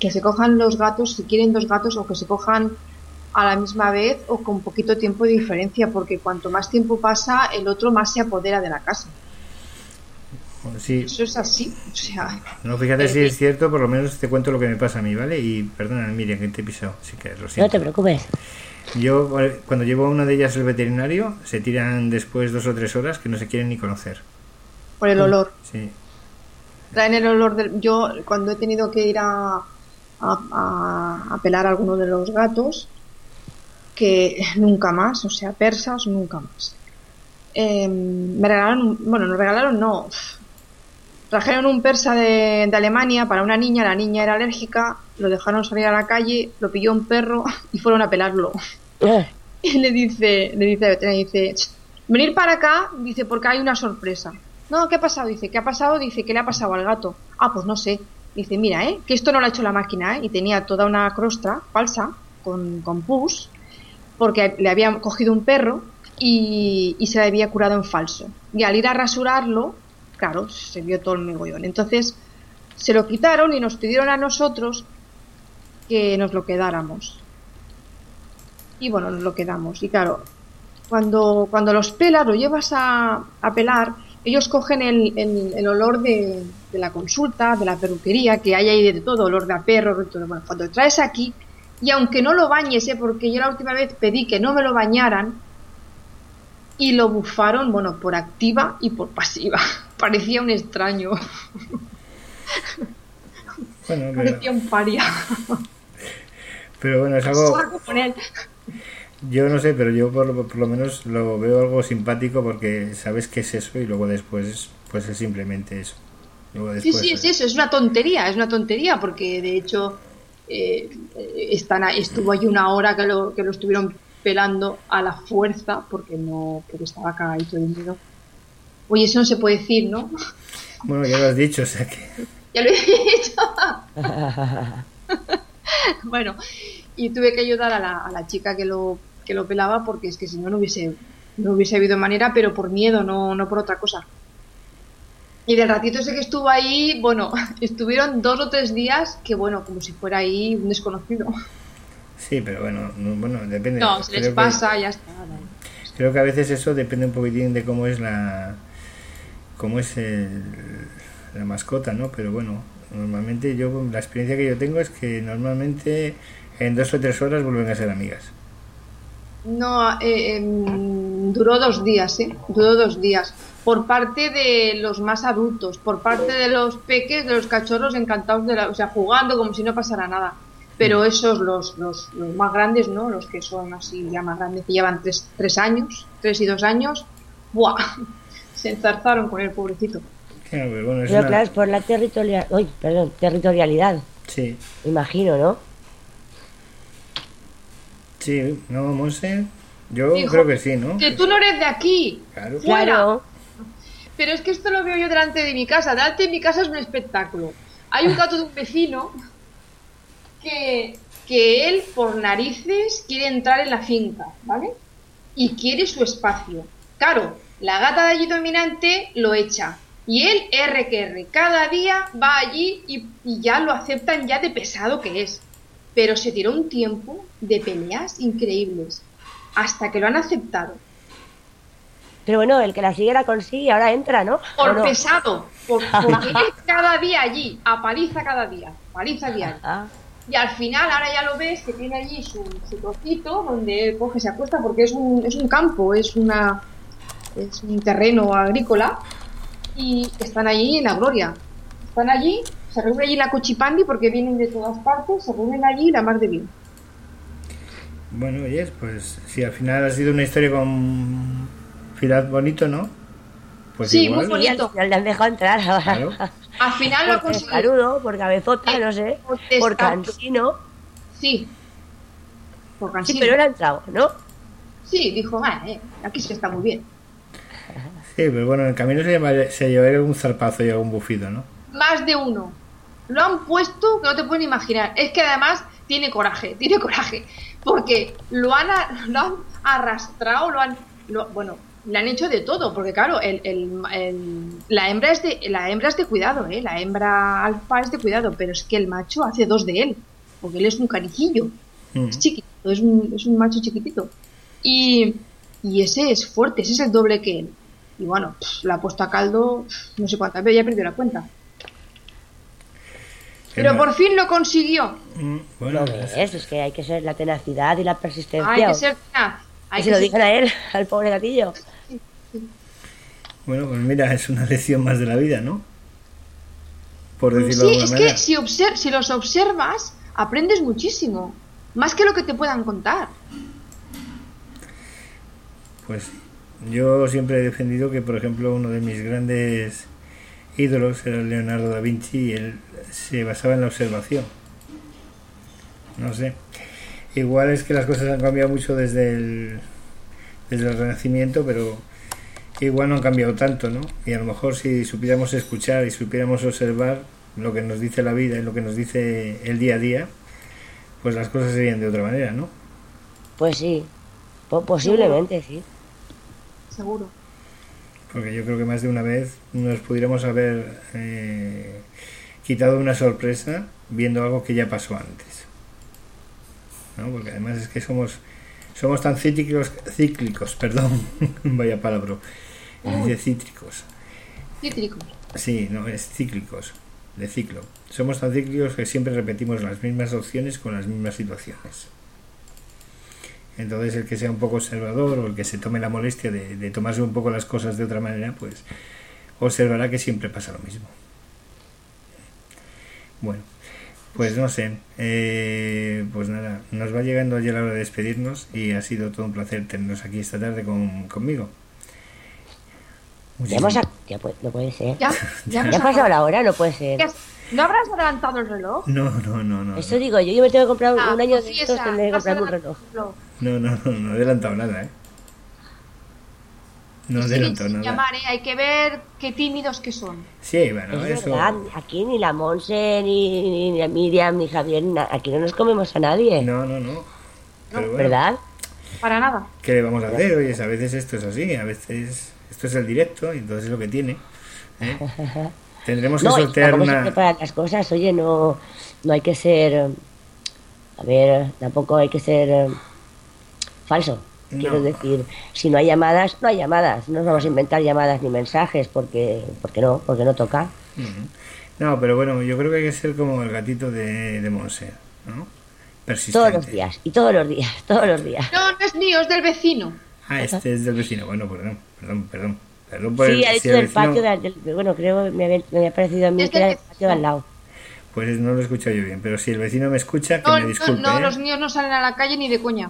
que se cojan los gatos, si quieren dos gatos, o que se cojan a la misma vez o con poquito tiempo de diferencia, porque cuanto más tiempo pasa, el otro más se apodera de la casa. Sí. Eso es así, o sea... No, fíjate eh, si es cierto, por lo menos te cuento lo que me pasa a mí, ¿vale? Y perdona, Miriam, que te he pisado, así que lo siento. No te preocupes. Yo, cuando llevo a una de ellas al veterinario, se tiran después dos o tres horas que no se quieren ni conocer. Por el olor. Sí. Traen el olor del... Yo, cuando he tenido que ir a, a, a, a pelar a alguno de los gatos, que nunca más, o sea, persas, nunca más. Eh, me regalaron, bueno, nos regalaron, no... Trajeron un persa de, de Alemania para una niña, la niña era alérgica, lo dejaron salir a la calle, lo pilló un perro y fueron a pelarlo. Eh, Y le dice, le dice, le dice, venir para acá, dice, porque hay una sorpresa. No, ¿qué ha pasado? Dice, ¿qué ha pasado? Dice, ¿qué le ha pasado al gato? Ah, pues no sé. Dice, mira, eh, que esto no lo ha hecho la máquina, eh, y tenía toda una crostra falsa con, con pus, porque le habían cogido un perro y, y se le había curado en falso. Y al ir a rasurarlo, claro, se vio todo el megollón. Entonces se lo quitaron y nos pidieron a nosotros que nos lo quedáramos. Y bueno, nos lo quedamos. Y claro, cuando, cuando los pelas, lo llevas a, a pelar, ellos cogen el, el, el olor de, de la consulta, de la peluquería, que hay ahí de todo, olor de a perro, de todo. Bueno, cuando lo traes aquí, y aunque no lo bañes, ¿eh? Porque yo la última vez pedí que no me lo bañaran, y lo bufaron, bueno, por activa y por pasiva. Parecía un extraño. Bueno, pero, Parecía un paria. pero bueno, es algo... Saco con él. Yo no sé, pero yo por, lo- por lo menos lo veo algo simpático porque sabes que es eso y luego después pues es simplemente eso. Luego Sí, después, sí, es eso, es una tontería, es una tontería, porque de hecho eh, eh, están ahí- estuvo ahí una hora que lo, que lo estuvieron pelando a la fuerza, porque no, porque estaba cagadito de miedo. Oye, eso no se puede decir, ¿no? Bueno, ya lo has dicho, o sea que... Ya lo he dicho. Bueno, y tuve que ayudar a la, a la chica que lo, que lo pelaba, porque es que si no, no hubiese, no hubiese habido manera, pero por miedo, no, no por otra cosa. Y del ratito ese que estuvo ahí, bueno, estuvieron dos o tres días que, bueno, como si fuera ahí un desconocido. Sí, pero bueno, no- bueno depende. No, se les Creo que- pasa, ya está. ¿no? Creo que a veces eso depende un poquitín de cómo es la cómo es el- la mascota, ¿no? Pero bueno, normalmente yo la experiencia que yo tengo es que normalmente en dos o tres horas vuelven a ser amigas. No, eh, em, duró dos días, ¿eh? Duró dos días. Por parte de los más adultos, por parte de los peques, de los cachorros encantados de la, o sea, jugando como si no pasara nada. Pero esos, los, los, los más grandes, ¿no? Los que son así ya más grandes, que llevan tres, tres años, tres y dos años, ¡buah! Se enzarzaron con el pobrecito. Claro, pero bueno, es Pero una- claro, es por la territorial... Uy, perdón, territorialidad, Sí, me imagino, ¿no? sí, no, Monse, yo Hijo, creo que sí, ¿no? Que tú no eres de aquí. Claro. Fuera. Claro. Pero es que esto lo veo yo delante de mi casa. Delante de mi casa es un espectáculo. Hay un gato de un vecino que, que él, por narices, quiere entrar en la finca, ¿vale? Y quiere su espacio. Claro, la gata de allí dominante lo echa. Y él, R que R, cada día va allí y, y ya lo aceptan ya de pesado que es. Pero se tiró un tiempo de peleas increíbles. Hasta que lo han aceptado. Pero bueno, el que la sigue la consigue, ahora entra, ¿no? ¿O Por no? pesado, por, porque es cada día allí, a paliza cada día, paliza diaria. Ah, Y al final, ahora ya lo ves, que tiene allí su, su trocito donde él coge, se acuesta, porque es un, es un campo, es una es un terreno agrícola, y están allí en la gloria. Están allí, se reúnen allí en la Cochipandi, porque vienen de todas partes, se reúnen allí la mar de bien. Bueno, oye, pues si al final ha sido una historia con final bonito, ¿no? Pues Sí, igual, muy y al bonito. final le han dejado entrar ahora. Claro. Al final lo ha Por conseguido. testarudo, por cabezota, no sé, Por por testarudo. cansino. Sí. Por Sí, cansino. pero él ha entrado, ¿no? Sí, dijo, vale, aquí se está muy bien. Sí, pero bueno, en el camino se, llama- se llevaría algún zarpazo y algún bufido, ¿no? Más de uno. Lo han puesto que no te pueden imaginar. Es que además tiene coraje, tiene coraje. Porque lo han, a- lo han arrastrado, lo han... lo- bueno, le han hecho de todo, porque claro, el, el, el, la hembra es de la hembra es de cuidado, ¿eh? La hembra alfa es de cuidado, pero es que el macho hace dos de él, porque él es un carijillo, uh-huh. es chiquito, es un, es un macho chiquitito. Y, y ese es fuerte, ese es el doble que él. Y bueno, pff, la ha puesto a caldo, pff, no sé cuántas veces, ya he perdido la cuenta. Pero por fin lo consiguió. Mm, bueno, es, es que hay que ser la tenacidad y la persistencia. Hay que ser tenaz. Hay que se lo digan a él, al pobre gatillo. Bueno, pues mira, es una lección más de la vida, ¿no? Por decirlo sí, de alguna es manera. que si, obser- si los observas, aprendes muchísimo. Más que lo que te puedan contar. Pues yo siempre he defendido que, por ejemplo, uno de mis grandes ídolos era Leonardo da Vinci y él se basaba en la observación. No sé. Igual es que las cosas han cambiado mucho desde el, desde el Renacimiento, pero igual no han cambiado tanto, ¿no? Y a lo mejor si supiéramos escuchar y supiéramos observar lo que nos dice la vida y lo que nos dice el día a día, pues las cosas serían de otra manera, ¿no? Pues sí, posiblemente sí. Seguro. Porque yo creo que más de una vez nos pudiéramos haber eh, quitado una sorpresa viendo algo que ya pasó antes, ¿no? Porque además es que somos somos tan cíclicos, cíclicos, perdón, vaya palabra, dice cítricos. Cítricos. Sí, no, es cíclicos, de ciclo. Somos tan cíclicos que siempre repetimos las mismas opciones con las mismas situaciones. Entonces el que sea un poco observador o el que se tome la molestia de, de tomarse un poco las cosas de otra manera, pues observará que siempre pasa lo mismo. Bueno, pues no sé, eh, pues nada, nos va llegando ya la hora de despedirnos y ha sido todo un placer tenernos aquí esta tarde con, conmigo. Ya hemos a... ya puede, no puede ser. Ya, ya, ya ha pasado la hora, no puede ser. ¿No habrás adelantado el reloj? No, no, no, no. Eso no. Digo, yo, yo me tengo que comprar ah, un año pues de sí, estos, esa, tendré que comprarme un reloj. No, no, no, no he adelantado nada, ¿eh? No he adelantado nada. Llamar, ¿eh? Hay que ver qué tímidos que son. Sí, bueno, es eso... verdad, aquí ni la Monse, ni, ni, ni Miriam, ni Javier, aquí no nos comemos a nadie. No, no, no. Pero bueno, ¿verdad? Para nada. ¿Qué le vamos a hacer? Oye, a veces esto es así, a veces esto es el directo y entonces es lo que tiene, ¿eh? Tendremos que no, sortear una... se preparan las cosas, oye, no, no hay que ser, a ver, tampoco hay que ser eh, falso. No. Quiero decir, si no hay llamadas, no hay llamadas. No nos vamos a inventar llamadas ni mensajes porque, porque no, porque no toca. No, pero bueno, yo creo que hay que ser como el gatito de, de Monse, ¿no? Persistente. Todos los días, y todos los días, todos los días. No, no es mío, es del vecino. Ah, este es del vecino. Bueno, perdón, perdón, perdón. perdón por sí, el, ha dicho si del vecino... patio, del, del, bueno, creo que me había, me había parecido a mí que era del patio de al lado. Pues no lo he escuchado yo bien, pero si el vecino me escucha, que no, me disculpe. No, no, ¿eh? Los míos no salen a la calle ni de coña.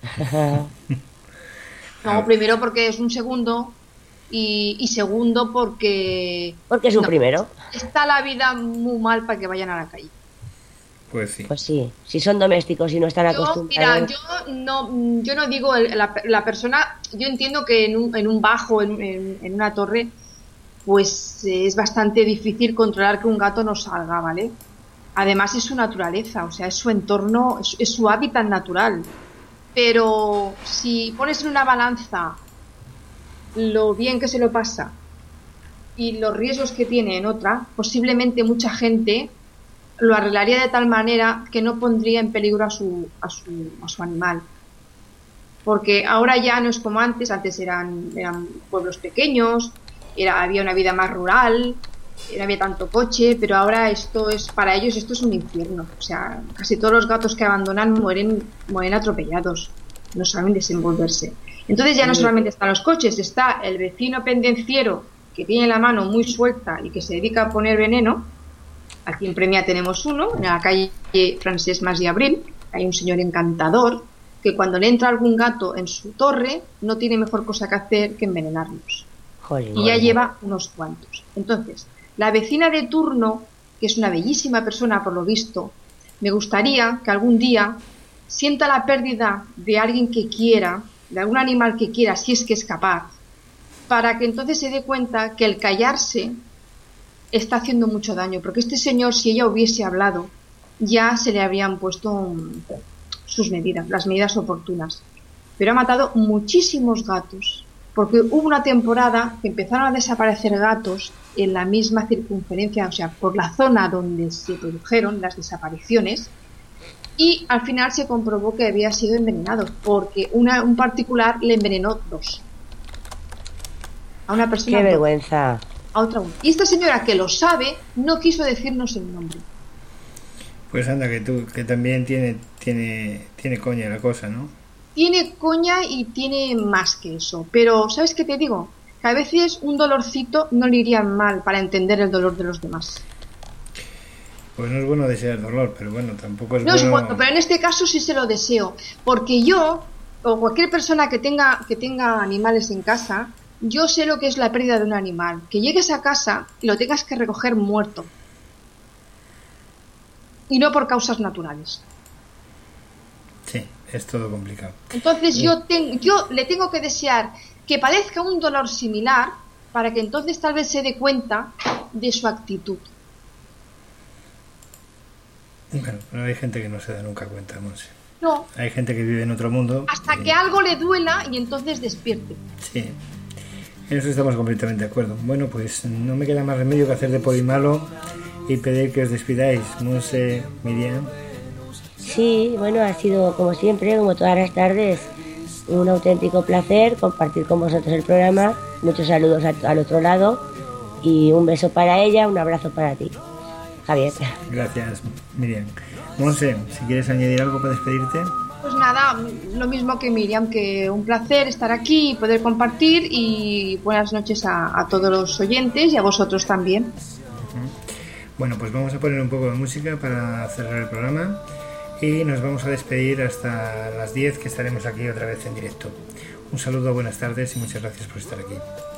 No, primero porque es un segundo y, y segundo porque... Porque es un no, primero. Está la vida muy mal para que vayan a la calle. Pues sí. Pues sí, si son domésticos y no están yo, acostumbrados... Mira, yo no, yo no digo el, la, la persona... Yo entiendo que en un, en un bajo, en, en, en una torre, pues es bastante difícil controlar que un gato no salga, ¿vale? Además es su naturaleza, o sea, es su entorno, es, es su hábitat natural. Pero si pones en una balanza lo bien que se lo pasa y los riesgos que tiene en otra, posiblemente mucha gente lo arreglaría de tal manera que no pondría en peligro a su, a su, a su animal. Porque ahora ya no es como antes, antes eran, eran pueblos pequeños, era, había una vida más rural, no había tanto coche, pero ahora esto es, para ellos esto es un infierno. O sea, casi todos los gatos que abandonan mueren, mueren atropellados, no saben desenvolverse. Entonces ya no solamente están los coches, está el vecino pendenciero que tiene la mano muy suelta y que se dedica a poner veneno. Aquí en Premia tenemos uno, en la calle Francesc Mas y Abril, hay un señor encantador que cuando le entra algún gato en su torre no tiene mejor cosa que hacer que envenenarlos. Joder, y ya joder. Lleva unos cuantos. Entonces, la vecina de turno, que es una bellísima persona por lo visto, me gustaría que algún día sienta la pérdida de alguien que quiera, de algún animal que quiera, si es que es capaz, para que entonces se dé cuenta que el callarse está haciendo mucho daño, porque este señor, si ella hubiese hablado, ya se le habrían puesto um, sus medidas, las medidas oportunas. Pero ha matado muchísimos gatos, porque hubo una temporada que empezaron a desaparecer gatos en la misma circunferencia, o sea, por la zona donde se produjeron las desapariciones, y al final se comprobó que había sido envenenado, porque una, un particular le envenenó dos. A una persona. ¡Qué vergüenza! A otra una. Y esta señora, que lo sabe, no quiso decirnos el nombre. Pues anda, que tú, que también tiene, tiene, tiene coña la cosa, ¿no? Tiene coña y tiene más que eso. Pero, ¿sabes qué te digo? Que a veces un dolorcito no le iría mal para entender el dolor de los demás. Pues no es bueno desear dolor, pero bueno, tampoco es no bueno... No es bueno, pero en este caso sí se lo deseo. Porque yo, o cualquier persona que tenga, que tenga animales en casa, yo sé lo que es la pérdida de un animal. Que llegues a casa y lo tengas que recoger muerto. Y no por causas naturales. Sí, es todo complicado. Entonces sí. yo, ten, yo le tengo que desear que padezca un dolor similar para que entonces tal vez se dé cuenta de su actitud. Bueno, pero hay gente que no se da nunca cuenta, Monse. No. Hay gente que vive en otro mundo. Hasta y... que algo le duela y entonces despierte. Sí, en eso estamos completamente de acuerdo. Bueno, pues no me queda más remedio que hacer de Podimalo y pedir que os despidáis. Monse, Miriam. Sí, bueno, ha sido como siempre, como todas las tardes, un auténtico placer compartir con vosotros el programa. Muchos saludos a, al otro lado y un beso para ella, un abrazo para ti, Javier. Gracias, Miriam. Monse, si quieres añadir algo para despedirte. Pues nada, lo mismo que Miriam, que un placer estar aquí y poder compartir, y buenas noches a, a todos los oyentes y a vosotros también. Uh-huh. Bueno, pues vamos a poner un poco de música para cerrar el programa. Y nos vamos a despedir hasta las diez, que estaremos aquí otra vez en directo. Un saludo, buenas tardes y muchas gracias por estar aquí.